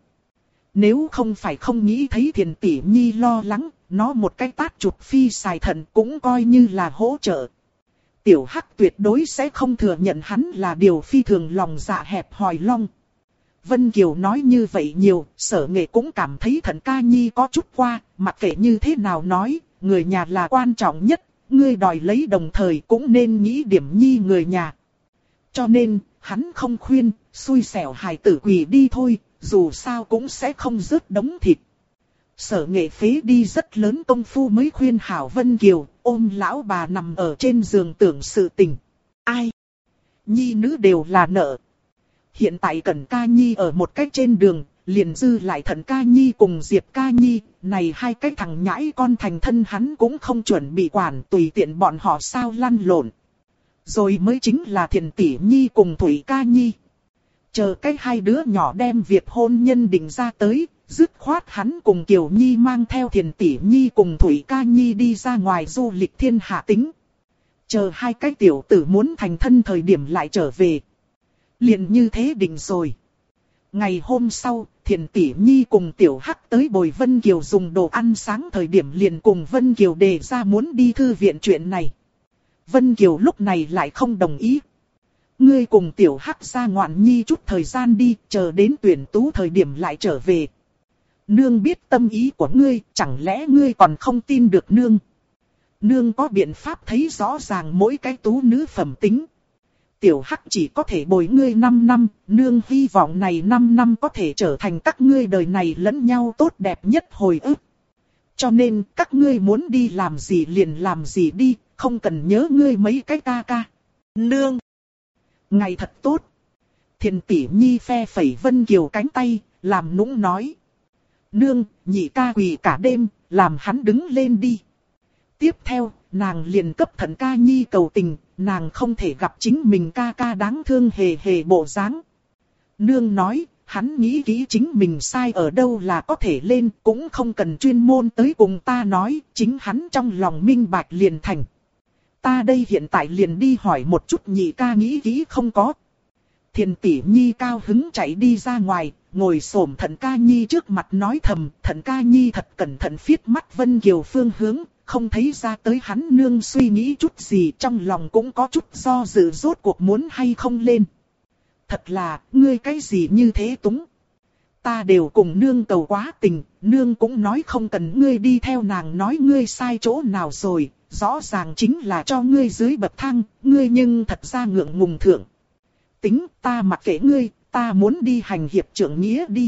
Nếu không phải không nghĩ thấy Thiền Tỷ Nhi lo lắng, nó một cái tát chụp phi xài thận cũng coi như là hỗ trợ. Tiểu Hắc tuyệt đối sẽ không thừa nhận hắn là điều phi thường lòng dạ hẹp hòi long. Vân Kiều nói như vậy nhiều, Sở Nghệ cũng cảm thấy Thận Ca Nhi có chút qua, mặc kệ như thế nào nói, người nhà là quan trọng nhất, ngươi đòi lấy đồng thời cũng nên nghĩ điểm nhi người nhà. Cho nên, hắn không khuyên, xui xẻo hài tử quỳ đi thôi, dù sao cũng sẽ không rớt đống thịt. Sở Nghệ phế đi rất lớn công phu mới khuyên hảo Vân Kiều, ôm lão bà nằm ở trên giường tưởng sự tình. Ai? Nhi nữ đều là nợ. Hiện tại Cẩn Ca Nhi ở một cách trên đường, liền dư lại Thận Ca Nhi cùng Diệp Ca Nhi, này hai cái thằng nhãi con thành thân hắn cũng không chuẩn bị quản, tùy tiện bọn họ sao lăn lộn. Rồi mới chính là Thiền Tỷ Nhi cùng Thủy Ca Nhi. Chờ cái hai đứa nhỏ đem việc hôn nhân định ra tới, dứt khoát hắn cùng Kiều Nhi mang theo Thiền Tỷ Nhi cùng Thủy Ca Nhi đi ra ngoài du lịch thiên hạ tính. Chờ hai cái tiểu tử muốn thành thân thời điểm lại trở về. Liền như thế định rồi. Ngày hôm sau, Thiền Tỷ Nhi cùng Tiểu Hắc tới bồi Vân Kiều dùng đồ ăn sáng thời điểm liền cùng Vân Kiều đề ra muốn đi thư viện chuyện này. Vân Kiều lúc này lại không đồng ý. Ngươi cùng Tiểu Hắc ra ngoạn nhi chút thời gian đi, chờ đến tuyển tú thời điểm lại trở về. Nương biết tâm ý của ngươi, chẳng lẽ ngươi còn không tin được nương? Nương có biện pháp thấy rõ ràng mỗi cái tú nữ phẩm tính. Tiểu Hắc chỉ có thể bồi ngươi 5 năm, nương hy vọng này 5 năm có thể trở thành các ngươi đời này lẫn nhau tốt đẹp nhất hồi ức. Cho nên các ngươi muốn đi làm gì liền làm gì đi, không cần nhớ ngươi mấy cái ca ca. Nương! Ngày thật tốt! Thiền Tỷ Nhi phe phẩy Vân Kiều cánh tay, làm nũng nói. Nương, nhị ca quỳ cả đêm, làm hắn đứng lên đi. Tiếp theo, nàng liền cấp Thận Ca Nhi cầu tình, nàng không thể gặp chính mình ca ca đáng thương hề hề bộ dáng. Nương nói, hắn nghĩ kỹ chính mình sai ở đâu là có thể lên, cũng không cần chuyên môn tới cùng ta nói, chính hắn trong lòng minh bạch liền thành. Ta đây hiện tại liền đi hỏi một chút nhị ca nghĩ kỹ không có. Thiền tỷ nhi cao hứng chạy đi ra ngoài, ngồi xổm Thận Ca Nhi trước mặt nói thầm, Thận Ca Nhi thật cẩn thận phiết mắt Vân Kiều phương hướng, không thấy ra tới hắn nương suy nghĩ chút gì, trong lòng cũng có chút do dự rốt cuộc muốn hay không lên. Thật là, ngươi cái gì như thế túng. Ta đều cùng nương cầu quá tình, nương cũng nói không cần ngươi đi theo nàng nói ngươi sai chỗ nào rồi, rõ ràng chính là cho ngươi dưới bậc thang, ngươi nhưng thật ra ngượng ngùng thượng. Tính ta mặc kệ ngươi, ta muốn đi hành hiệp trưởng nghĩa đi.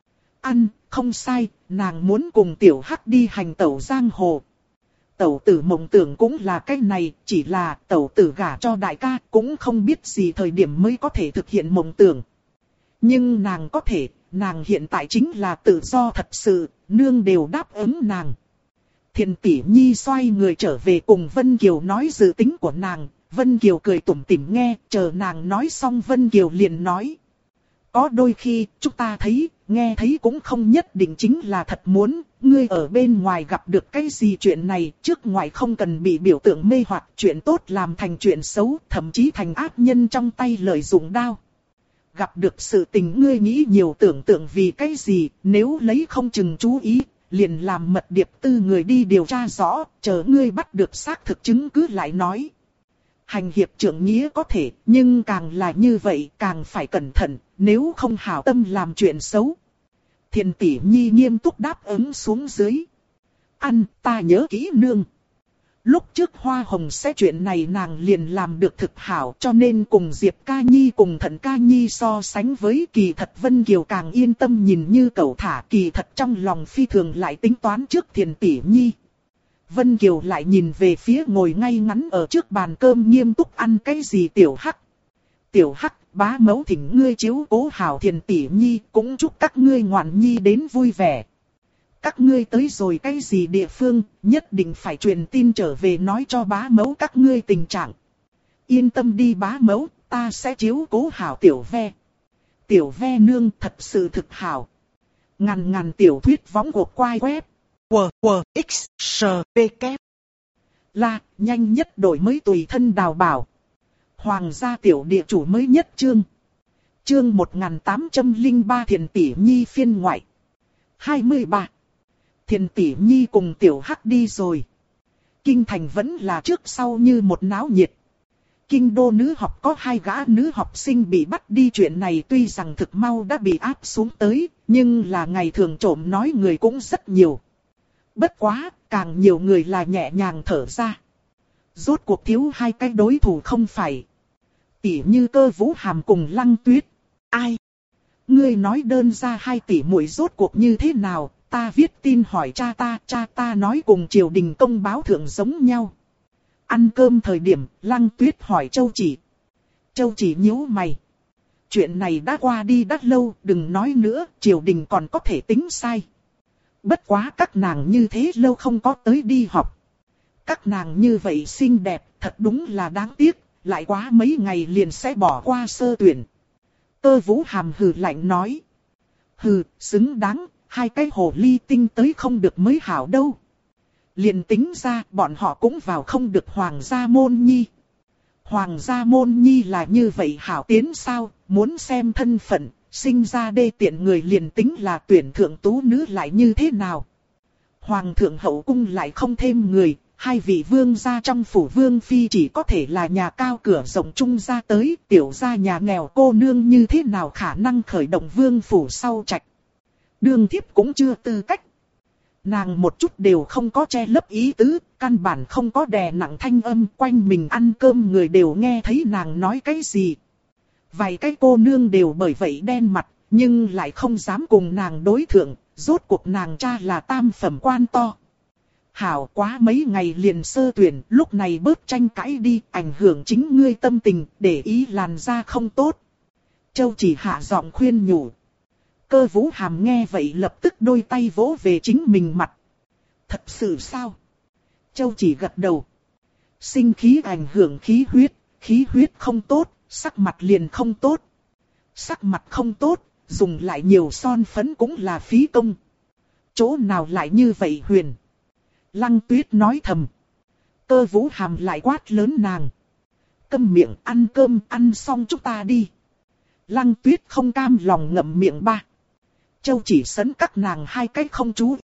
Ăn, không sai, nàng muốn cùng tiểu hắc đi hành tẩu giang hồ. Tẩu tử mộng tưởng cũng là cái này, chỉ là tẩu tử gả cho đại ca cũng không biết gì thời điểm mới có thể thực hiện mộng tưởng. Nhưng nàng có thể, nàng hiện tại chính là tự do thật sự, nương đều đáp ứng nàng. Thiền tỷ nhi xoay người trở về cùng Vân Kiều nói dự tính của nàng, Vân Kiều cười tủm tỉm nghe, chờ nàng nói xong Vân Kiều liền nói. Có đôi khi, chúng ta thấy, nghe thấy cũng không nhất định chính là thật muốn, ngươi ở bên ngoài gặp được cái gì chuyện này, trước ngoài không cần bị biểu tượng mê hoặc, chuyện tốt làm thành chuyện xấu, thậm chí thành ác nhân trong tay lợi dụng đao. Gặp được sự tình ngươi nghĩ nhiều tưởng tượng vì cái gì, nếu lấy không chừng chú ý, liền làm mật điệp tư người đi điều tra rõ, chờ ngươi bắt được xác thực chứng cứ lại nói. Hành hiệp trưởng nghĩa có thể, nhưng càng là như vậy càng phải cẩn thận, nếu không hảo tâm làm chuyện xấu. Thiền tỷ nhi nghiêm túc đáp ứng xuống dưới. Ăn, ta nhớ kỹ nương. Lúc trước Hoa Hồng sẽ chuyện này nàng liền làm được thực hảo, cho nên cùng Diệp Ca Nhi cùng Thận Ca Nhi so sánh với kỳ thật Vân Kiều càng yên tâm nhìn như cẩu thả, kỳ thật trong lòng phi thường lại tính toán trước Thiền tỷ nhi. Vân Kiều lại nhìn về phía ngồi ngay ngắn ở trước bàn cơm nghiêm túc ăn cái gì Tiểu Hắc. Tiểu Hắc, bá mẫu thỉnh ngươi chiếu cố hảo Thiền tỷ nhi, cũng chúc các ngươi ngoạn nhi đến vui vẻ. Các ngươi tới rồi cái gì địa phương, nhất định phải truyền tin trở về nói cho bá mẫu các ngươi tình trạng. Yên tâm đi bá mẫu, ta sẽ chiếu cố hảo Tiểu Ve. Tiểu Ve nương thật sự thực hảo. Ngàn tiểu thuyết võng cuộc quay web. WWXSPK. Là, nhanh nhất đổi mới tùy thân đào bảo. Hoàng gia tiểu địa chủ mới nhất chương. Chương 1803 Thiền tỷ nhi phiên ngoại. 23. Thiền tỷ nhi cùng Tiểu Hắc đi rồi. Kinh thành vẫn là trước sau như một náo nhiệt. Kinh đô nữ học có 2 gã nữ học sinh bị bắt đi, chuyện này tuy rằng thực mau đã bị áp xuống tới, nhưng là ngày thường trộm nói người cũng rất nhiều. Bất quá, càng nhiều người là nhẹ nhàng thở ra. Rốt cuộc thiếu 2 cái đối thủ không phải. Tỷ như Cơ Vũ Hàm cùng Lăng Tuyết. Ai? Ngươi nói đơn ra 2 tỷ muội rốt cuộc như thế nào? Ta viết tin hỏi cha ta nói cùng triều đình công báo thượng giống nhau. Ăn cơm thời điểm, Lăng Tuyết hỏi Châu Chỉ. Châu Chỉ nhíu mày. Chuyện này đã qua đi đã lâu, đừng nói nữa, triều đình còn có thể tính sai. Bất quá các nàng như thế lâu không có tới đi học. Các nàng như vậy xinh đẹp, thật đúng là đáng tiếc, lại quá mấy ngày liền sẽ bỏ qua sơ tuyển. Cơ Vũ Hàm hừ lạnh nói. Hừ, xứng đáng, 2 cái hồ ly tinh tới không được mới hảo đâu. Liền tính ra bọn họ cũng vào không được Hoàng gia môn nhi. Hoàng gia môn nhi là như vậy hảo tiến sao, muốn xem thân phận, sinh ra đê tiện người liền tính là tuyển thượng tú nữ lại như thế nào. Hoàng thượng hậu cung lại không thêm người, 2 vị vương gia trong phủ vương phi chỉ có thể là nhà cao cửa rộng trung gia tới, tiểu gia nhà nghèo cô nương như thế nào khả năng khởi động vương phủ sau trạch. Đương thiếp cũng chưa tư cách. Nàng một chút đều không có che lấp ý tứ, căn bản không có đè nặng thanh âm, quanh mình ăn cơm người đều nghe thấy nàng nói cái gì. Vài cái cô nương đều bởi vậy đen mặt, nhưng lại không dám cùng nàng đối thượng, rốt cuộc nàng cha là tam phẩm quan to. Hảo quá mấy ngày liền sơ tuyển, lúc này bớt tranh cãi đi, ảnh hưởng chính ngươi tâm tình, để ý làn da không tốt. Châu Chỉ hạ giọng khuyên nhủ. Cơ Vũ Hàm nghe vậy lập tức đôi tay vỗ về chính mình mặt. Thật sự sao? Châu Chỉ gật đầu. Sinh khí ảnh hưởng khí huyết không tốt, sắc mặt liền không tốt. Sắc mặt không tốt, dùng lại nhiều son phấn cũng là phí công. Chỗ nào lại như vậy huyền? Lăng Tuyết nói thầm. Cơ Vũ Hàm lại quát lớn nàng. Câm miệng, ăn cơm, ăn xong chúng ta đi. Lăng Tuyết không cam lòng ngậm miệng ba. Châu Chỉ sấn các nàng hai cái không chú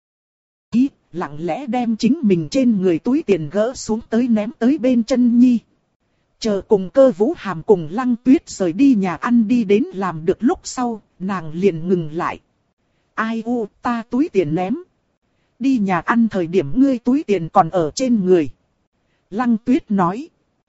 ý, lặng lẽ đem chính mình trên người túi tiền gỡ xuống tới ném tới bên chân Nhi. Chờ cùng Cơ Vũ Hàm cùng Lăng Tuyết rời đi nhà ăn đi đến làm được lúc sau, nàng liền ngừng lại. Ai u, ta túi tiền ném. Đi nhà ăn thời điểm ngươi túi tiền còn ở trên người. Lăng Tuyết nói.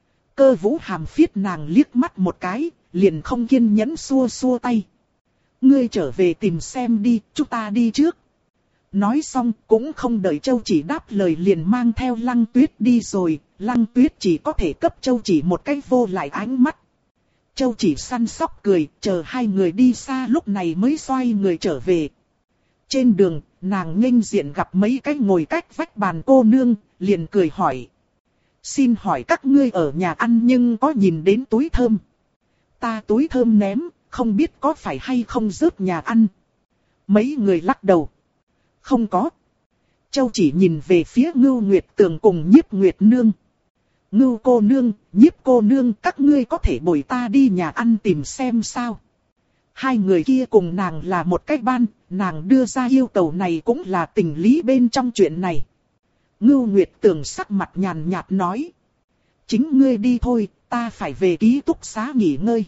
Cơ Vũ Hàm phiết nàng liếc mắt một cái, liền không kiên nhẫn xua xua tay. Ngươi trở về tìm xem đi, chúng ta đi trước. Nói xong cũng không đợi Châu Chỉ đáp lời liền mang theo Lăng Tuyết đi rồi. Lăng Tuyết chỉ có thể cấp Châu Chỉ một cái vô lại ánh mắt. Châu Chỉ săn sóc cười, chờ hai người đi xa lúc này mới xoay người trở về. Trên đường, nàng nghênh diện gặp mấy cái ngồi cách vách bàn cô nương, liền cười hỏi. Xin hỏi các ngươi ở nhà ăn nhưng có nhìn đến túi thơm? Ta túi thơm ném, không biết có phải hay không rớt nhà ăn. Mấy người lắc đầu. Không có. Châu Chỉ nhìn về phía Ngưu Nguyệt Tường cùng Nhiếp Nguyệt Nương. Ngưu cô nương, Nhiếp cô nương, các ngươi có thể bồi ta đi nhà ăn tìm xem sao. Hai người kia cùng nàng là một cái ban, nàng đưa ra yêu cầu này cũng là tình lý bên trong chuyện này. Ngưu Nguyệt Tường sắc mặt nhàn nhạt nói. Chính ngươi đi thôi, ta phải về ký túc xá nghỉ ngơi.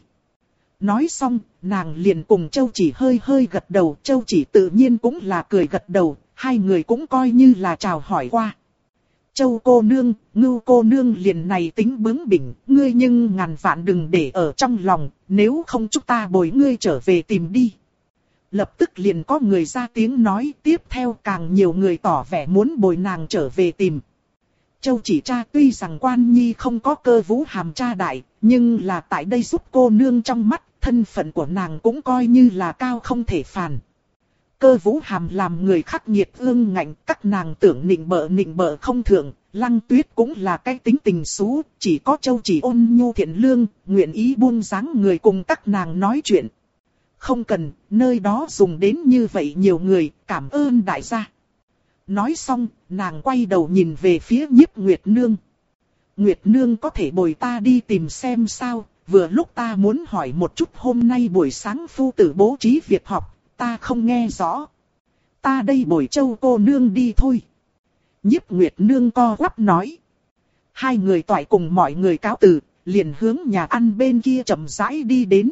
Nói xong, nàng liền cùng Châu Chỉ hơi hơi gật đầu. Châu Chỉ tự nhiên cũng là cười gật đầu, hai người cũng coi như là chào hỏi qua. Châu cô nương, Ngưu cô nương liền này tính bướng bỉnh, ngươi nhưng ngàn vạn đừng để ở trong lòng, nếu không chúng ta bồi ngươi trở về tìm đi. Lập tức liền có người ra tiếng nói, tiếp theo càng nhiều người tỏ vẻ muốn bồi nàng trở về tìm. Châu Chỉ cha tuy rằng quan nhi không có Cơ Vũ Hàm cha đại, nhưng là tại đây giúp cô nương trong mắt, thân phận của nàng cũng coi như là cao không thể phàn. Cơ Vũ Hàm làm người khắc nghiệt ương ngạnh, các nàng tưởng nịnh bợ không thượng, Lăng Tuyết cũng là cái tính tình xú, chỉ có Châu Chỉ ôn nhu thiện lương, nguyện ý buông dáng người cùng các nàng nói chuyện. Không cần, nơi đó dùng đến như vậy nhiều người, cảm ơn đại gia. Nói xong, nàng quay đầu nhìn về phía Nhiếp Nguyệt Nương. Nguyệt Nương có thể bồi ta đi tìm xem sao, vừa lúc ta muốn hỏi một chút hôm nay buổi sáng phu tử bố trí việc học, ta không nghe rõ. Ta đây bồi Châu cô nương đi thôi. Nhiếp Nguyệt Nương co quắp nói. Hai người toại cùng mọi người cáo từ, liền hướng nhà ăn bên kia chậm rãi đi đến.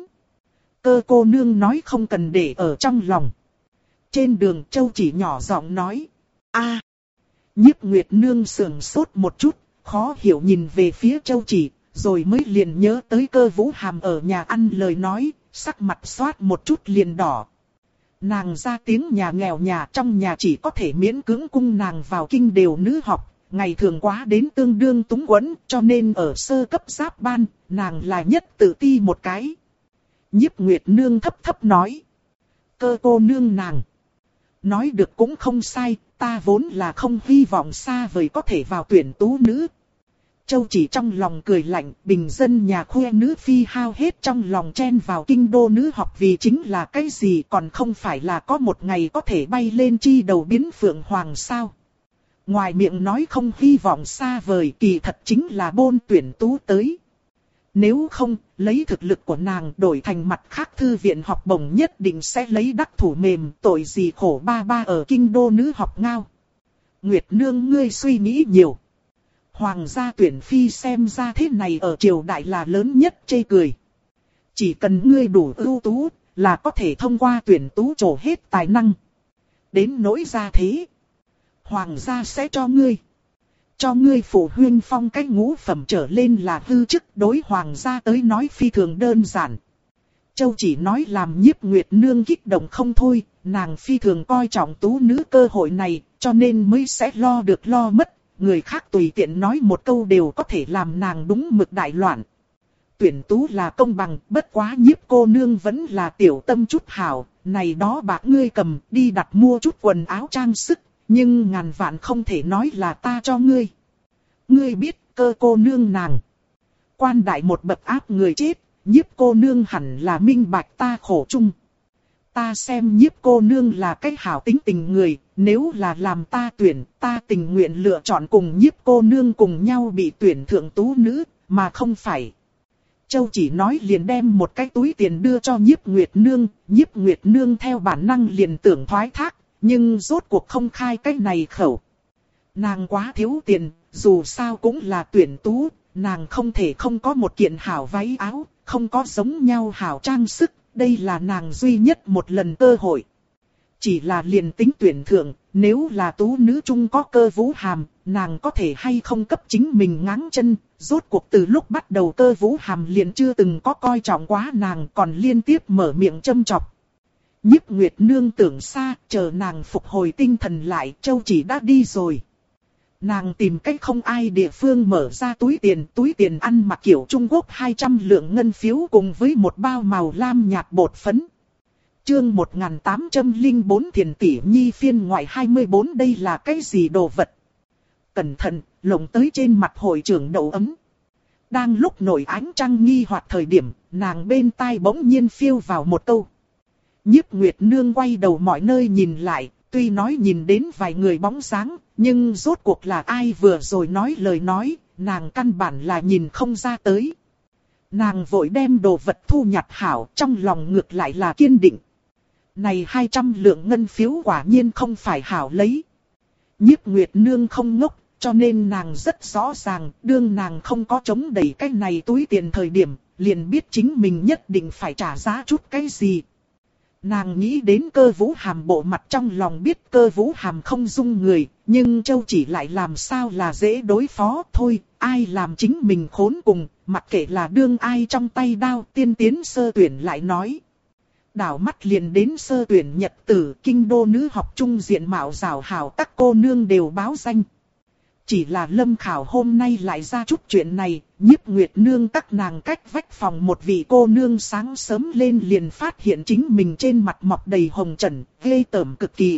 Cơ cô nương nói không cần để ở trong lòng. Trên đường Châu Chỉ nhỏ giọng nói. A. Nhiếp Nguyệt Nương sườn sốt một chút, khó hiểu nhìn về phía Châu Chỉ, rồi mới liền nhớ tới Cơ Vũ Hàm ở nhà ăn lời nói, sắc mặt xoát một chút liền đỏ. Nàng ra tiếng nhà nghèo nhà, trong nhà chỉ có thể miễn cưỡng cung nàng vào kinh đều nữ học, ngày thường quá đến tương đương túng quẫn, cho nên ở sơ cấp giáp ban, nàng là nhất tự ti một cái. Nhiếp Nguyệt Nương thấp thấp nói. Cơ cô nương nàng. Nói được cũng không sai, ta vốn là không hy vọng xa vời có thể vào tuyển tú nữ. Châu Chỉ trong lòng cười lạnh, bình dân nhà khuê nữ phi hao hết trong lòng chen vào kinh đô nữ học vì chính là cái gì, còn không phải là có một ngày có thể bay lên chi đầu biến phượng hoàng sao. Ngoài miệng nói không hy vọng xa vời, kỳ thật chính là bôn tuyển tú tới. Nếu không, lấy thực lực của nàng đổi thành mặt khác thư viện học bổng nhất định sẽ lấy đắc thủ mềm, tội gì khổ ba ba ở kinh đô nữ học ngao. Nguyệt Nương ngươi suy nghĩ nhiều. Hoàng gia tuyển phi xem ra thế này ở triều đại là lớn nhất chê cười. Chỉ cần ngươi đủ ưu tú, là có thể thông qua tuyển tú trổ hết tài năng. Đến nỗi ra thế, hoàng gia sẽ cho ngươi. Cho ngươi phụ huynh phong cách ngũ phẩm trở lên là hư chức, đối hoàng gia tới nói phi thường đơn giản. Châu Chỉ nói làm Nhiếp Nguyệt Nương kích động không thôi, nàng phi thường coi trọng tú nữ cơ hội này, cho nên mới sẽ lo được lo mất. Người khác tùy tiện nói một câu đều có thể làm nàng đúng mực đại loạn. Tuyển tú là công bằng, bất quá Nhiếp cô nương vẫn là tiểu tâm chút hảo, này đó bạc ngươi cầm đi đặt mua chút quần áo trang sức, nhưng ngàn vạn không thể nói là ta cho ngươi. Ngươi biết Cơ cô nương nàng quan đại một bậc áp người chết, Nhiếp cô nương hẳn là minh bạch ta khổ chung. Ta xem Nhiếp cô nương là cái hảo tính tình người, nếu là làm ta tuyển, ta tình nguyện lựa chọn cùng Nhiếp cô nương cùng nhau bị tuyển thượng tú nữ, mà không phải. Châu Chỉ nói liền đem một cái túi tiền đưa cho Nhiếp Nguyệt Nương, Nhiếp Nguyệt Nương theo bản năng liền tưởng thoái thác, nhưng rốt cuộc không khai cái này khẩu. Nàng quá thiếu tiền, dù sao cũng là tuyển tú, nàng không thể không có một kiện hảo váy áo, không có giống nhau hảo trang sức, đây là nàng duy nhất một lần cơ hội. Chỉ là liền tính tuyển thượng, nếu là tú nữ chung có Cơ Vũ Hàm, nàng có thể hay không cấp chính mình ngáng chân, rốt cuộc từ lúc bắt đầu Cơ Vũ Hàm liền chưa từng có coi trọng quá nàng, còn liên tiếp mở miệng châm chọc. Nhiếp Nguyệt Nương tưởng xa, chờ nàng phục hồi tinh thần lại, Châu Chỉ đã đi rồi. Nàng tìm cách không ai địa phương mở ra túi tiền ăn mặc kiểu Trung Quốc 200 lượng ngân phiếu cùng với một bao màu lam nhạt bột phấn. Chương 1804 Thiền tỷ nhi phiên ngoại 24 đây là cái gì đồ vật? Cẩn thận, lộng tới trên mặt hội trưởng đậu ấm. Đang lúc nổi ánh trăng nghi hoặc thời điểm, nàng bên tai bỗng nhiên phiêu vào một câu. Nhiếp Nguyệt Nương quay đầu mọi nơi nhìn lại, tuy nói nhìn đến vài người bóng dáng, nhưng rốt cuộc là ai vừa rồi nói lời nói, nàng căn bản là nhìn không ra tới. Nàng vội đem đồ vật thu nhặt hảo, trong lòng ngược lại là kiên định. Này 200 lượng ngân phiếu quả nhiên không phải hảo lấy. Nhiếp Nguyệt Nương không ngốc, cho nên nàng rất rõ ràng, đương nàng không có chống đẩy cái này túi tiền thời điểm, liền biết chính mình nhất định phải trả giá chút cái gì. Nàng nghĩ đến Cơ Vũ Hàm bộ mặt trong lòng biết Cơ Vũ Hàm không dung người, nhưng Châu Chỉ lại làm sao là dễ đối phó thôi, ai làm chính mình khốn cùng, mặc kệ là đương ai trong tay đao tiên tiến sơ tuyển lại nói. Đảo mắt liền đến sơ tuyển nhật tử, kinh đô nữ học trung diện mạo rào hảo các cô nương đều báo danh. Chỉ là Lâm Khảo hôm nay lại ra chút chuyện này, Nhiếp Nguyệt Nương các nàng cách vách phòng một vị cô nương sáng sớm lên liền phát hiện chính mình trên mặt mọc đầy hồng trần, ghê tởm cực kỳ.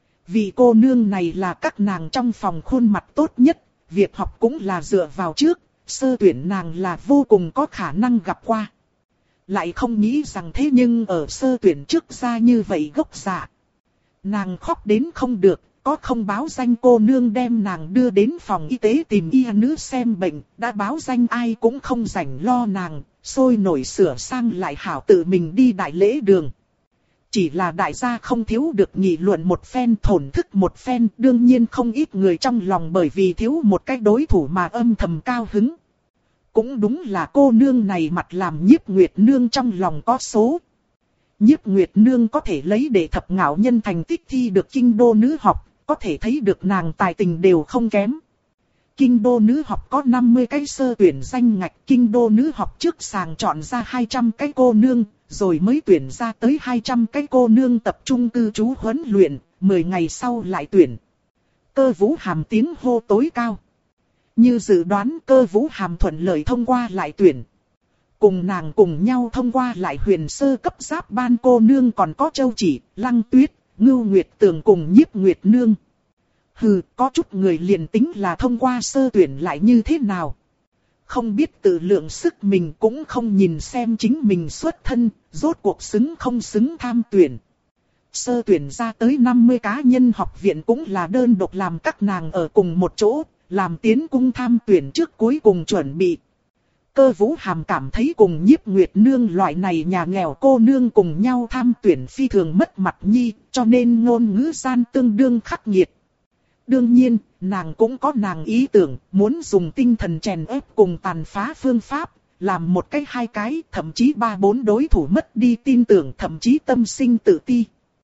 Vị cô nương này là các nàng trong phòng khuôn mặt tốt nhất, việc học cũng là dựa vào trước, sơ tuyển nàng là vô cùng có khả năng gặp qua. Lại không nghĩ rằng thế nhưng ở sơ tuyển trước ra như vậy gốc dạ. Nàng khóc đến không được. Có không báo danh cô nương đem nàng đưa đến phòng y tế tìm y nữ xem bệnh, đã báo danh ai cũng không rảnh lo nàng, sôi nổi sửa sang lại hảo tự mình đi đại lễ đường. Chỉ là đại gia không thiếu được nghị luận một phen thổn thức một phen, đương nhiên không ít người trong lòng bởi vì thiếu một cái đối thủ mà âm thầm cao hứng. Cũng đúng là cô nương này mặt làm Nhiếp Nguyệt Nương trong lòng có số. Nhiếp Nguyệt Nương có thể lấy để thập ngạo nhân thành tích thi được kinh đô nữ học. Có thể thấy được nàng tài tình đều không kém. Kinh đô nữ học có 50 cái sơ tuyển danh ngạch. Kinh đô nữ học trước sàng chọn ra 200 cái cô nương. Rồi mới tuyển ra tới 200 cái cô nương tập trung cư trú huấn luyện. 10 ngày sau lại tuyển. Cơ Vũ Hàm tiếng hô tối cao. Như dự đoán Cơ Vũ Hàm thuận lợi thông qua lại tuyển. Cùng nàng cùng nhau thông qua lại huyền sơ cấp giáp ban cô nương còn có Châu Chỉ, Lăng Tuyết. Ngưu Nguyệt Tường cùng Nhiếp Nguyệt Nương. Hừ, có chút người liền tính là thông qua sơ tuyển lại như thế nào. Không biết tự lượng sức mình cũng không nhìn xem chính mình xuất thân, rốt cuộc xứng không xứng tham tuyển. Sơ tuyển ra tới 50 cá nhân học viện cũng là đơn độc làm các nàng ở cùng một chỗ, làm tiến cung tham tuyển trước cuối cùng chuẩn bị. Cơ Vũ Hàm cảm thấy cùng Nhiếp Nguyệt Nương loại này nhà nghèo cô nương cùng nhau tham tuyển phi thường mất mặt nhi, cho nên ngôn ngữ gian tương đương khắc nghiệt. Đương nhiên, nàng cũng có nàng ý tưởng, muốn dùng tinh thần chèn ép cùng tàn phá phương pháp, làm một cái hai cái, thậm chí ba bốn đối thủ mất đi tin tưởng, thậm chí tâm sinh tự ti.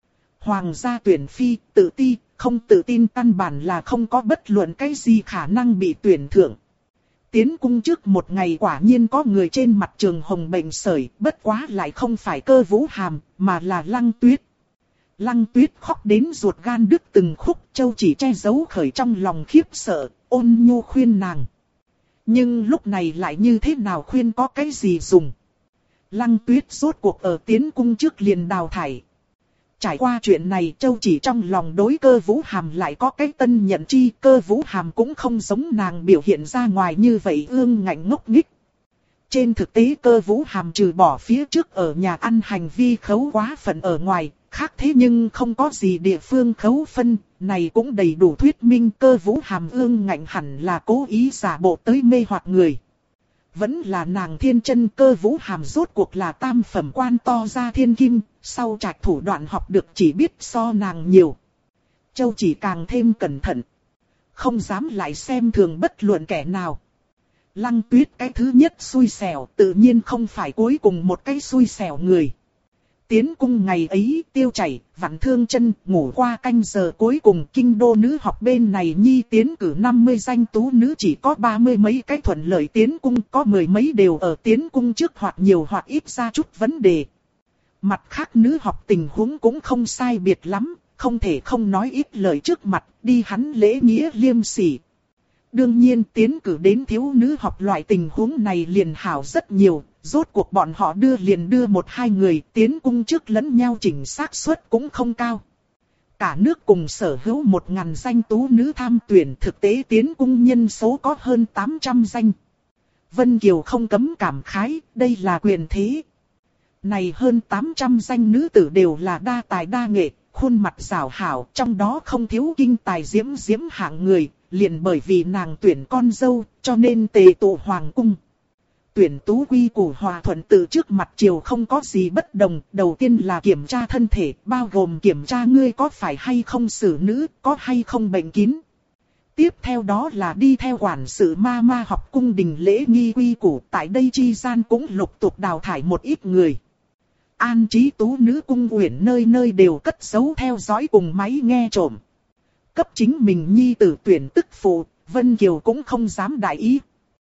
Hoàng gia tuyển phi, tự ti, không tự tin căn bản là không có bất luận cái gì khả năng bị tuyển thượng. Tiến cung trước một ngày quả nhiên có người trên mặt Trường Hồng bệnh sởi, bất quá lại không phải Cơ Vũ Hàm, mà là Lăng Tuyết. Lăng Tuyết khóc đến ruột gan đứt từng khúc, Châu Chỉ che giấu khởi trong lòng khiếp sợ, ôn nhu khuyên nàng. Nhưng lúc này lại như thế nào khuyên có cái gì dùng. Lăng Tuyết rốt cuộc ở tiến cung trước liền đào thải. Trải qua chuyện này Châu Chỉ trong lòng đối Cơ Vũ Hàm lại có cái tân nhận chi. Cơ Vũ Hàm cũng không giống nàng biểu hiện ra ngoài như vậy ương ngạnh ngốc nghích. Trên thực tế Cơ Vũ Hàm trừ bỏ phía trước ở nhà ăn hành vi khấu quá phận ở ngoài, khác thế nhưng không có gì địa phương khấu phân, này cũng đầy đủ thuyết minh Cơ Vũ Hàm ương ngạnh hẳn là cố ý giả bộ tới mê hoặc người. Vẫn là nàng thiên chân. Cơ Vũ Hàm rốt cuộc là tam phẩm quan to ra thiên kim, sau trạch thủ đoạn học được chỉ biết so nàng nhiều. Châu Chỉ càng thêm cẩn thận, không dám lại xem thường bất luận kẻ nào. Lăng Tuyết cái thứ nhất xui xẻo tự nhiên không phải cuối cùng một cái xui xẻo người. Tiến cung ngày ấy Tiêu Chảy, vặn thương chân, ngủ qua canh giờ cuối cùng kinh đô nữ học bên này nhi tiến cử 50 danh tú nữ chỉ có 30 mấy cái thuận lợi tiến cung, có 10 mấy đều ở tiến cung trước hoặc nhiều hoặc ít ra chút vấn đề. Mặt khác nữ học tình huống cũng không sai biệt lắm, không thể không nói ít lời trước mặt, đi hắn lễ nghĩa liêm sỉ. Đương nhiên tiến cử đến thiếu nữ học loại tình huống này liền hảo rất nhiều, rốt cuộc bọn họ đưa một hai người tiến cung trước lẫn nhau chỉnh xác suất cũng không cao. Cả nước cùng sở hữu 1000 danh tú nữ tham tuyển, thực tế tiến cung nhân số có hơn 800 danh. Vân Kiều không cấm cảm khái, đây là quyền thế. Này hơn 800 danh nữ tử đều là đa tài đa nghệ, khuôn mặt rảo hảo, trong đó không thiếu kinh tài diễm hạng người. Liền bởi vì nàng tuyển con dâu, cho nên tề tụ hoàng cung. Tuyển tú quy củ hòa thuận tự trước mặt triều không có gì bất đồng. Đầu tiên là kiểm tra thân thể, bao gồm kiểm tra ngươi có phải hay không xử nữ, có hay không bệnh kín. Tiếp theo đó là đi theo quản sự ma học cung đình lễ nghi quy củ. Tại đây chi gian cũng lục tục đào thải một ít người. An trí tú nữ cung uyển nơi nơi đều cất giấu theo dõi cùng máy nghe trộm. Cấp chính mình nhi tử tuyển tức phụ, Vân Kiều cũng không dám đại ý.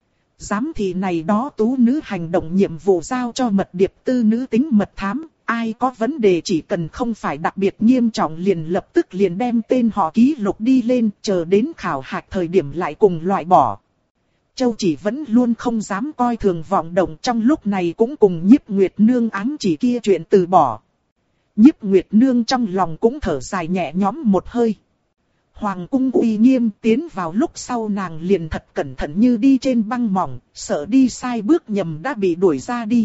Giám thị này đó tú nữ hành động nhiệm vụ giao cho mật điệp tư nữ tính mật thám, ai có vấn đề chỉ cần không phải đặc biệt nghiêm trọng liền lập tức liền đem tên họ ký lục đi lên, chờ đến khảo hạch thời điểm lại cùng loại bỏ. Châu Chỉ vẫn luôn không dám coi thường vọng động, trong lúc này cũng cùng Nhiếp Nguyệt Nương ám chỉ kia chuyện từ bỏ. Nhiếp Nguyệt Nương trong lòng cũng thở dài nhẹ nhõm một hơi. Hoàng cung uy nghiêm, tiến vào lúc sau nàng liền thật cẩn thận như đi trên băng mỏng, sợ đi sai bước nhầm đã bị đuổi ra đi.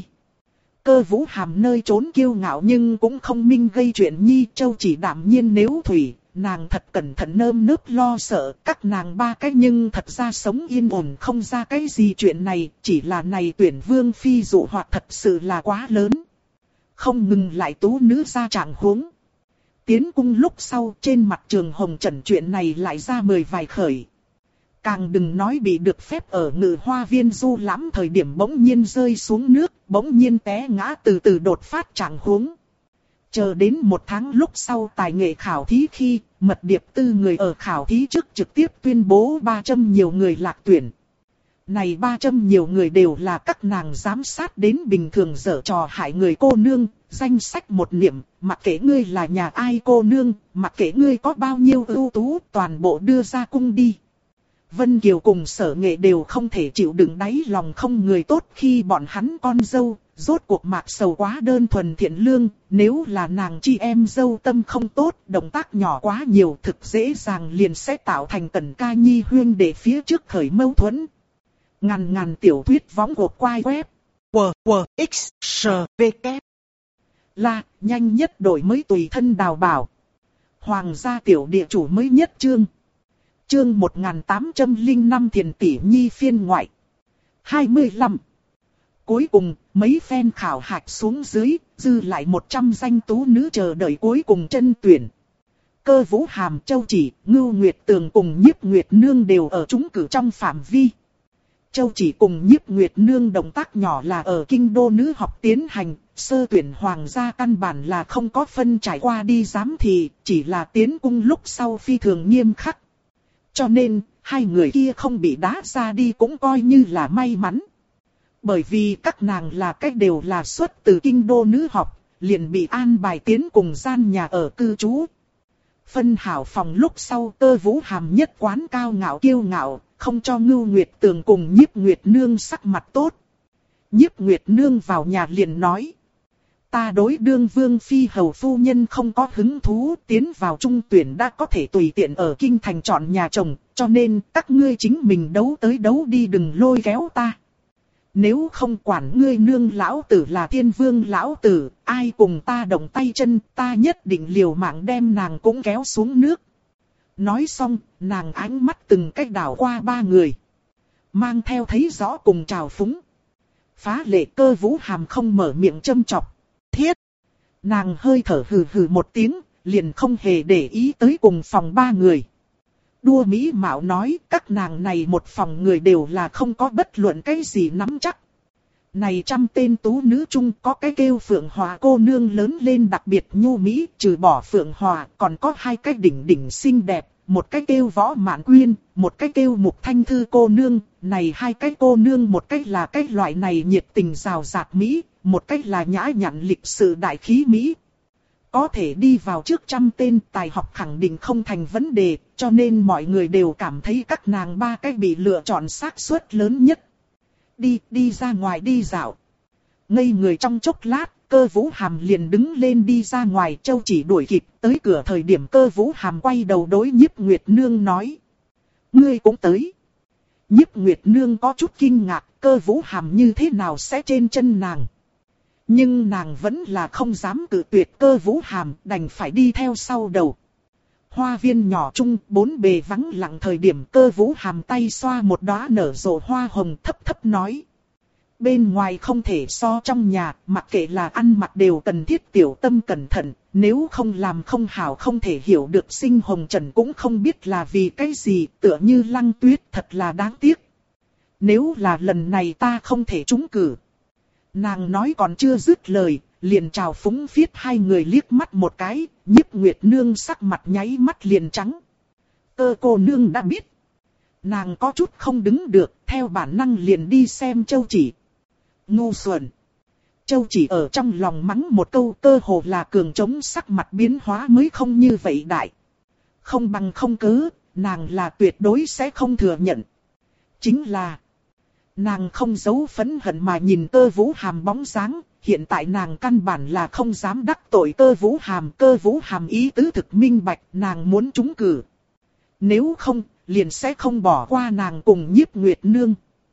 Cơ Vũ Hàm nơi trốn kiêu ngạo nhưng cũng không minh gây chuyện nhi. Châu Chỉ đảm nhiên nếu thủy, nàng thật cẩn thận nơm nớp lo sợ, các nàng ba cái nhưng thật ra sống yên ổn không ra cái gì chuyện này, chỉ là này tuyển vương phi dụ hoặc thật sự là quá lớn. Không ngừng lại tú nữ ra trạng huống. Tiến cung lúc sau trên mặt Trường Hồng Trần chuyện này lại ra 10 vài khởi. Càng đừng nói bị được phép ở Ngự Hoa Viên du lãm thời điểm bỗng nhiên rơi xuống nước, bỗng nhiên té ngã từ từ đột phát trạng huống. Chờ đến 1 tháng lúc sau tài nghệ khảo thí khi, mật điệp tư người ở khảo thí trước trực tiếp tuyên bố 300 nhiều người lạc tuyển. Này 300 nhiều người đều là các nàng giám sát đến bình thường dở trò hại người cô nương, danh sách một niệm, mặc kệ ngươi là nhà ai cô nương, mặc kệ ngươi có bao nhiêu ưu tú, toàn bộ đưa ra cung đi. Vân Kiều cùng Sở Nghệ đều không thể chịu đựng đáy lòng không người tốt khi bọn hắn con dâu, rốt cuộc Mạc Sầu quá đơn thuần thiện lương, nếu là nàng chi em dâu tâm không tốt, động tác nhỏ quá nhiều thực dễ dàng liền sẽ tạo thành Tần Ca Nhi huyên để phía trước khởi mâu thuẫn. Ngàn tiểu thuyết võng của quai web. WWXSVK. Là, nhanh nhất đổi mới tùy thân đào bảo. Hoàng gia tiểu địa chủ mới nhất chương. Chương 1805 Thiền Tỷ Nhi phiên ngoại. 25. Cuối cùng, mấy phen khảo hạch xuống dưới, dư lại 100 danh tú nữ chờ đợi cuối cùng chân tuyển. Cơ Vũ Hàm, Châu Chỉ, Ngưu Nguyệt Tường cùng Nhiếp Nguyệt Nương đều ở trúng cử trong phạm vi. Châu Chỉ cùng Nhiếp Nguyệt Nương động tác nhỏ là ở kinh đô nữ học tiến hành, sơ tuyển hoàng gia căn bản là không có phân trải qua đi giám thị, chỉ là tiến cung lúc sau phi thường nghiêm khắc. Cho nên, hai người kia không bị đá ra đi cũng coi như là may mắn. Bởi vì các nàng là cách đều là xuất từ kinh đô nữ học, liền bị an bài tiến cùng gian nhà ở cư trú. Phân hảo phòng lúc sau Cơ Vũ Hàm nhất quán cao ngạo kiêu ngạo, không cho Ngưu Nguyệt Tường cùng Nhiếp Nguyệt Nương sắc mặt tốt. Nhiếp Nguyệt Nương vào nhà liền nói. ta đối đương vương phi hầu phu nhân không có hứng thú, tiến vào trung tuyển đã có thể tùy tiện ở kinh thành chọn nhà chồng, cho nên các ngươi chính mình đấu tới đấu đi, đừng lôi kéo ta. Nếu không quản ngươi nương lão tử là thiên vương lão tử, ai cùng ta động tay chân, ta nhất định liều mạng đem nàng cũng kéo xuống nước. Nói xong, nàng ánh mắt từng cách đảo qua ba người, mang theo thấy rõ cùng trào phúng. Phá lệ Cơ Vũ Hàm không mở miệng châm chọc. Thiết! Nàng hơi thở hừ hừ một tiếng, liền không hề để ý tới cùng phòng ba người. Đua mỹ mạo nói các nàng này một phòng người đều là không có bất luận cái gì nắm chắc. Này 100 tên tú nữ chung có cái kêu Phượng Hòa cô nương lớn lên đặc biệt nhu mỹ, trừ bỏ Phượng Hòa còn có 2 cái đỉnh đỉnh xinh đẹp, một cái kêu Võ Mạn Quyên, một cái kêu Mục Thanh Thư cô nương. Này 2 cái cô nương, một cái là cái loại này nhiệt tình rào rạt mỹ, một cái là nhã nhặn lịch sự đại khí mỹ. Có thể đi vào trước 100 tên, tài học khẳng định không thành vấn đề, cho nên mọi người đều cảm thấy các nàng 3 cái bị lựa chọn xác suất lớn nhất. Đi ra ngoài đi dạo. Ngây người trong chốc lát, Cơ Vũ Hàm liền đứng lên đi ra ngoài. Châu Chỉ đuổi kịp, tới cửa thời điểm Cơ Vũ Hàm quay đầu đối Nhiếp Nguyệt Nương nói: ngươi cũng tới. Nhiếp Nguyệt Nương có chút kinh ngạc, Cơ Vũ Hàm như thế nào sẽ trên chân nàng. Nhưng nàng vẫn là không dám cự tuyệt Cơ Vũ Hàm, đành phải đi theo sau đầu. Hoa viên nhỏ chung, bốn bề vắng lặng thời điểm, Cơ Vũ Hàm tay xoa một đóa nở rộ hoa hồng, thấp thấp nói: bên ngoài không thể so trong nhà, mặc kệ là ăn mặc đều cần thiết tiểu tâm cẩn thận, nếu không làm không hảo không thể hiểu được. Sinh hồng trần cũng không biết là vì cái gì, tựa như Lăng Tuyết, thật là đáng tiếc. Nếu là lần này ta không thể trúng cử. Nàng nói còn chưa dứt lời, liền trào phúng phiết 2 người liếc mắt một cái. Nhiếp Nguyệt Nương sắc mặt nháy mắt liền trắng. Cơ cô nương đã biết. Nàng có chút không đứng được, theo bản năng liền đi xem Châu Chỉ. Ngu xuẩn. Châu Chỉ ở trong lòng mắng một câu, cơ hồ là cường trống, sắc mặt biến hóa mới không như vậy đại. Không bằng không cớ, nàng là tuyệt đối sẽ không thừa nhận. Chính là nàng không giấu phẫn hận mà nhìn Cơ Vũ Hàm bóng dáng, hiện tại nàng căn bản là không dám đắc tội Cơ Vũ Hàm. Cơ Vũ Hàm ý tứ thực minh bạch, nàng muốn trúng cử. Nếu không, liền sẽ không bỏ qua nàng cùng Nhiếp Nguyệt Nương.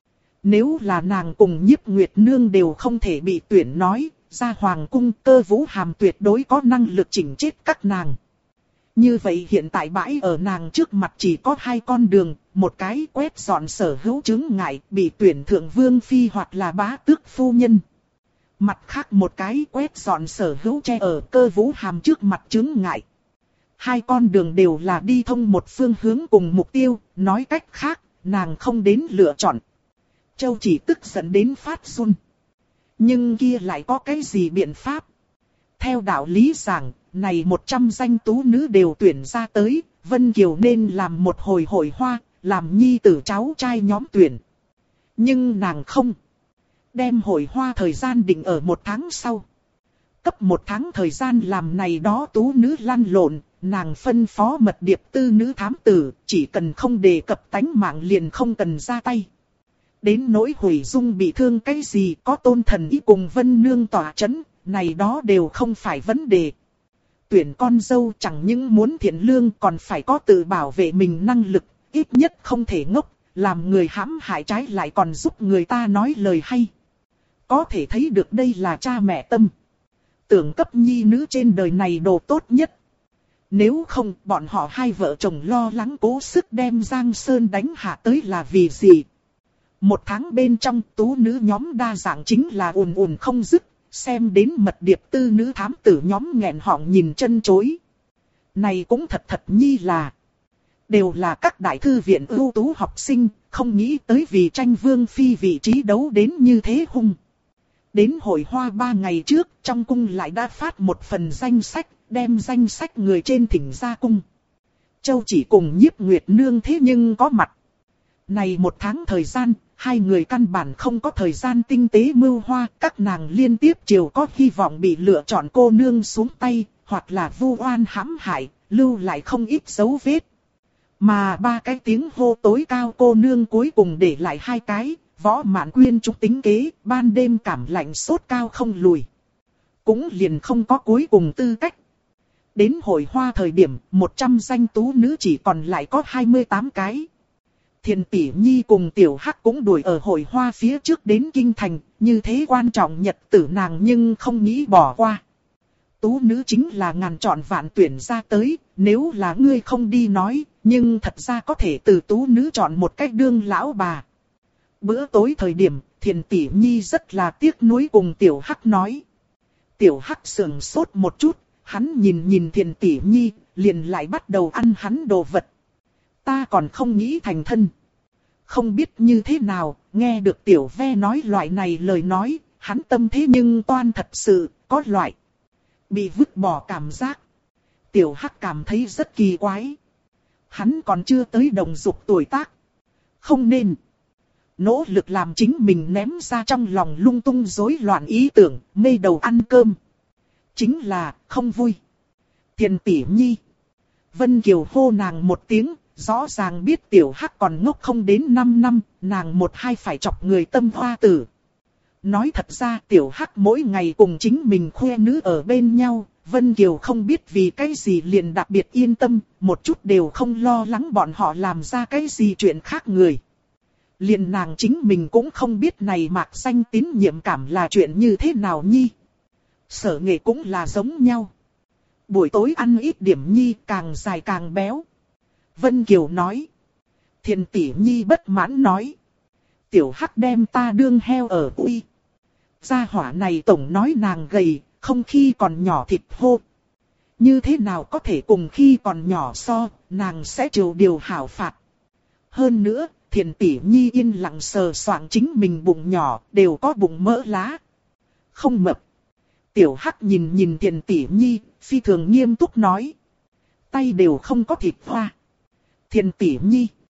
Nếu là nàng cùng Nhiếp Nguyệt Nương đều không thể bị tuyển nói, ra hoàng cung Cơ Vũ Hàm tuyệt đối có năng lực chỉnh chết các nàng. Như vậy hiện tại bãi ở nàng trước mặt chỉ có 2 con đường, một cái quét dọn sở hữu chướng ngại, bị tuyển thượng vương phi hoặc là bá tước phu nhân. Mặt khác một cái quét dọn sở hữu che ở Cơ Vũ Hàm trước mặt chướng ngại. 2 con đường đều là đi thông một phương hướng cùng mục tiêu, nói cách khác, nàng không đến lựa chọn. Châu Chỉ tức giận đến phát run. Nhưng kia lại có cái gì biện pháp? Theo đạo lý giảng, này 100 danh tú nữ đều tuyển ra tới, Vân Kiều nên làm một hồi hội hoa, làm nhi tử cháu trai nhóm tuyển. Nhưng nàng không. Đem hội hoa thời gian định ở 1 tháng sau. Cấp 1 tháng thời gian làm này đó tú nữ lăn lộn, nàng phân phó mật điệp tư nữ thám tử, chỉ cần không đề cập tánh mạng liền không cần ra tay. Đến nỗi Hủy Dung bị thương cái gì, có Tôn Thần Y cùng Vân Nương tỏa chấn, này đó đều không phải vấn đề. Tuyển con dâu chẳng những muốn thiện lương còn phải có tự bảo vệ mình năng lực, ít nhất không thể ngốc, làm người hãm hại trái lại còn giúp người ta nói lời hay. Có thể thấy được đây là cha mẹ tâm. Tưởng cấp nhi nữ trên đời này đồ tốt nhất. Nếu không, bọn họ 2 vợ chồng lo lắng cố sức đem Giang Sơn đánh hạ tới là vì gì? 1 tháng bên trong tú nữ nhóm đa dạng chính là ùn ùn không dứt, xem đến mật điệp tư nữ thám tử nhóm nghẹn họng nhìn chân chối. Này cũng thật nhi là, đều là các đại thư viện ưu tú học sinh, không nghĩ tới vì tranh vương phi vị trí đấu đến như thế hung. Đến hội hoa 3 ngày trước, trong cung lại đã phát một phần danh sách, đem danh sách người trên thỉnh ra cung. Châu Chỉ cùng Nhiếp Nguyệt Nương thế nhưng có mặt. Này 1 tháng thời gian, 2 người căn bản không có thời gian tinh tế mưu hoa, các nàng liên tiếp chiều có hy vọng bị lựa chọn cô nương xuống tay, hoặc là vu oan hãm hại, lưu lại không ít dấu vết. Mà 3 cái tiếng hô tối cao cô nương cuối cùng để lại 2 cái, Võ Mạn Quyên trúng tính kế, ban đêm cảm lạnh sốt cao không lùi. cũng liền không có cuối cùng tư cách. Đến hội hoa thời điểm, 100 danh tú nữ chỉ còn lại có 28 cái. Thiền Tỷ Nhi cùng Tiểu Hắc cũng đuổi ở hội hoa phía trước đến kinh thành, như thế quan trọng nhật tử nàng nhưng không nghĩ bỏ qua. Tú nữ chính là ngàn chọn vạn tuyển ra tới, nếu là ngươi không đi nói, nhưng thật ra có thể từ tú nữ chọn một cách đương lão bà. Bữa tối thời điểm, Thiền Tỷ Nhi rất là tiếc nuối cùng Tiểu Hắc nói. Tiểu Hắc sườn sốt một chút, hắn nhìn nhìn Thiền Tỷ Nhi, liền lại bắt đầu ăn hắn đồ vật. Ta còn không nghĩ thành thân. Không biết như thế nào, nghe được Tiểu Ve nói loại này lời nói, hắn tâm thế nhưng toan thật sự, có loại bị vứt bỏ cảm giác. Tiểu Hắc cảm thấy rất kỳ quái. Hắn còn chưa tới đồng dục tuổi tác. Không nên nỗ lực làm chính mình ném ra trong lòng lung tung rối loạn ý tưởng, mê đầu ăn cơm. Chính là không vui. Thiền Tỷ Nhi. Vân Kiều hô nàng một tiếng, rõ ràng biết Tiểu Hắc còn ngốc không đến 5 năm, nàng một hai phải chọc người tâm hoa tử. Nói thật ra Tiểu Hắc mỗi ngày cùng chính mình khoe nữ ở bên nhau, Vân Kiều không biết vì cái gì liền đặc biệt yên tâm, một chút đều không lo lắng bọn họ làm ra cái gì chuyện khác người. Liền nàng chính mình cũng không biết này mạc danh tín nhiệm cảm là chuyện như thế nào nhi. Sở Nghệ cũng là giống nhau. Buổi tối ăn ít điểm nhi càng dài càng béo. Vân Kiều nói. Thiền Tỷ Nhi bất mãn nói. Tiểu Hắc đem ta đương heo ở uy. Gia hỏa này tổng nói nàng gầy, không khi còn nhỏ thịt hô. Như thế nào có thể cùng khi còn nhỏ so, nàng sẽ chịu điều hảo phạt. Hơn nữa, Thiền Tỷ Nhi yên lặng sờ soạng chính mình bụng nhỏ, đều có bụng mỡ lá. Không mập. Tiểu Hắc nhìn nhìn Thiền Tỷ Nhi, phi thường nghiêm túc nói. Tay đều không có thịt hoa. Thiền Tỷ Nhi.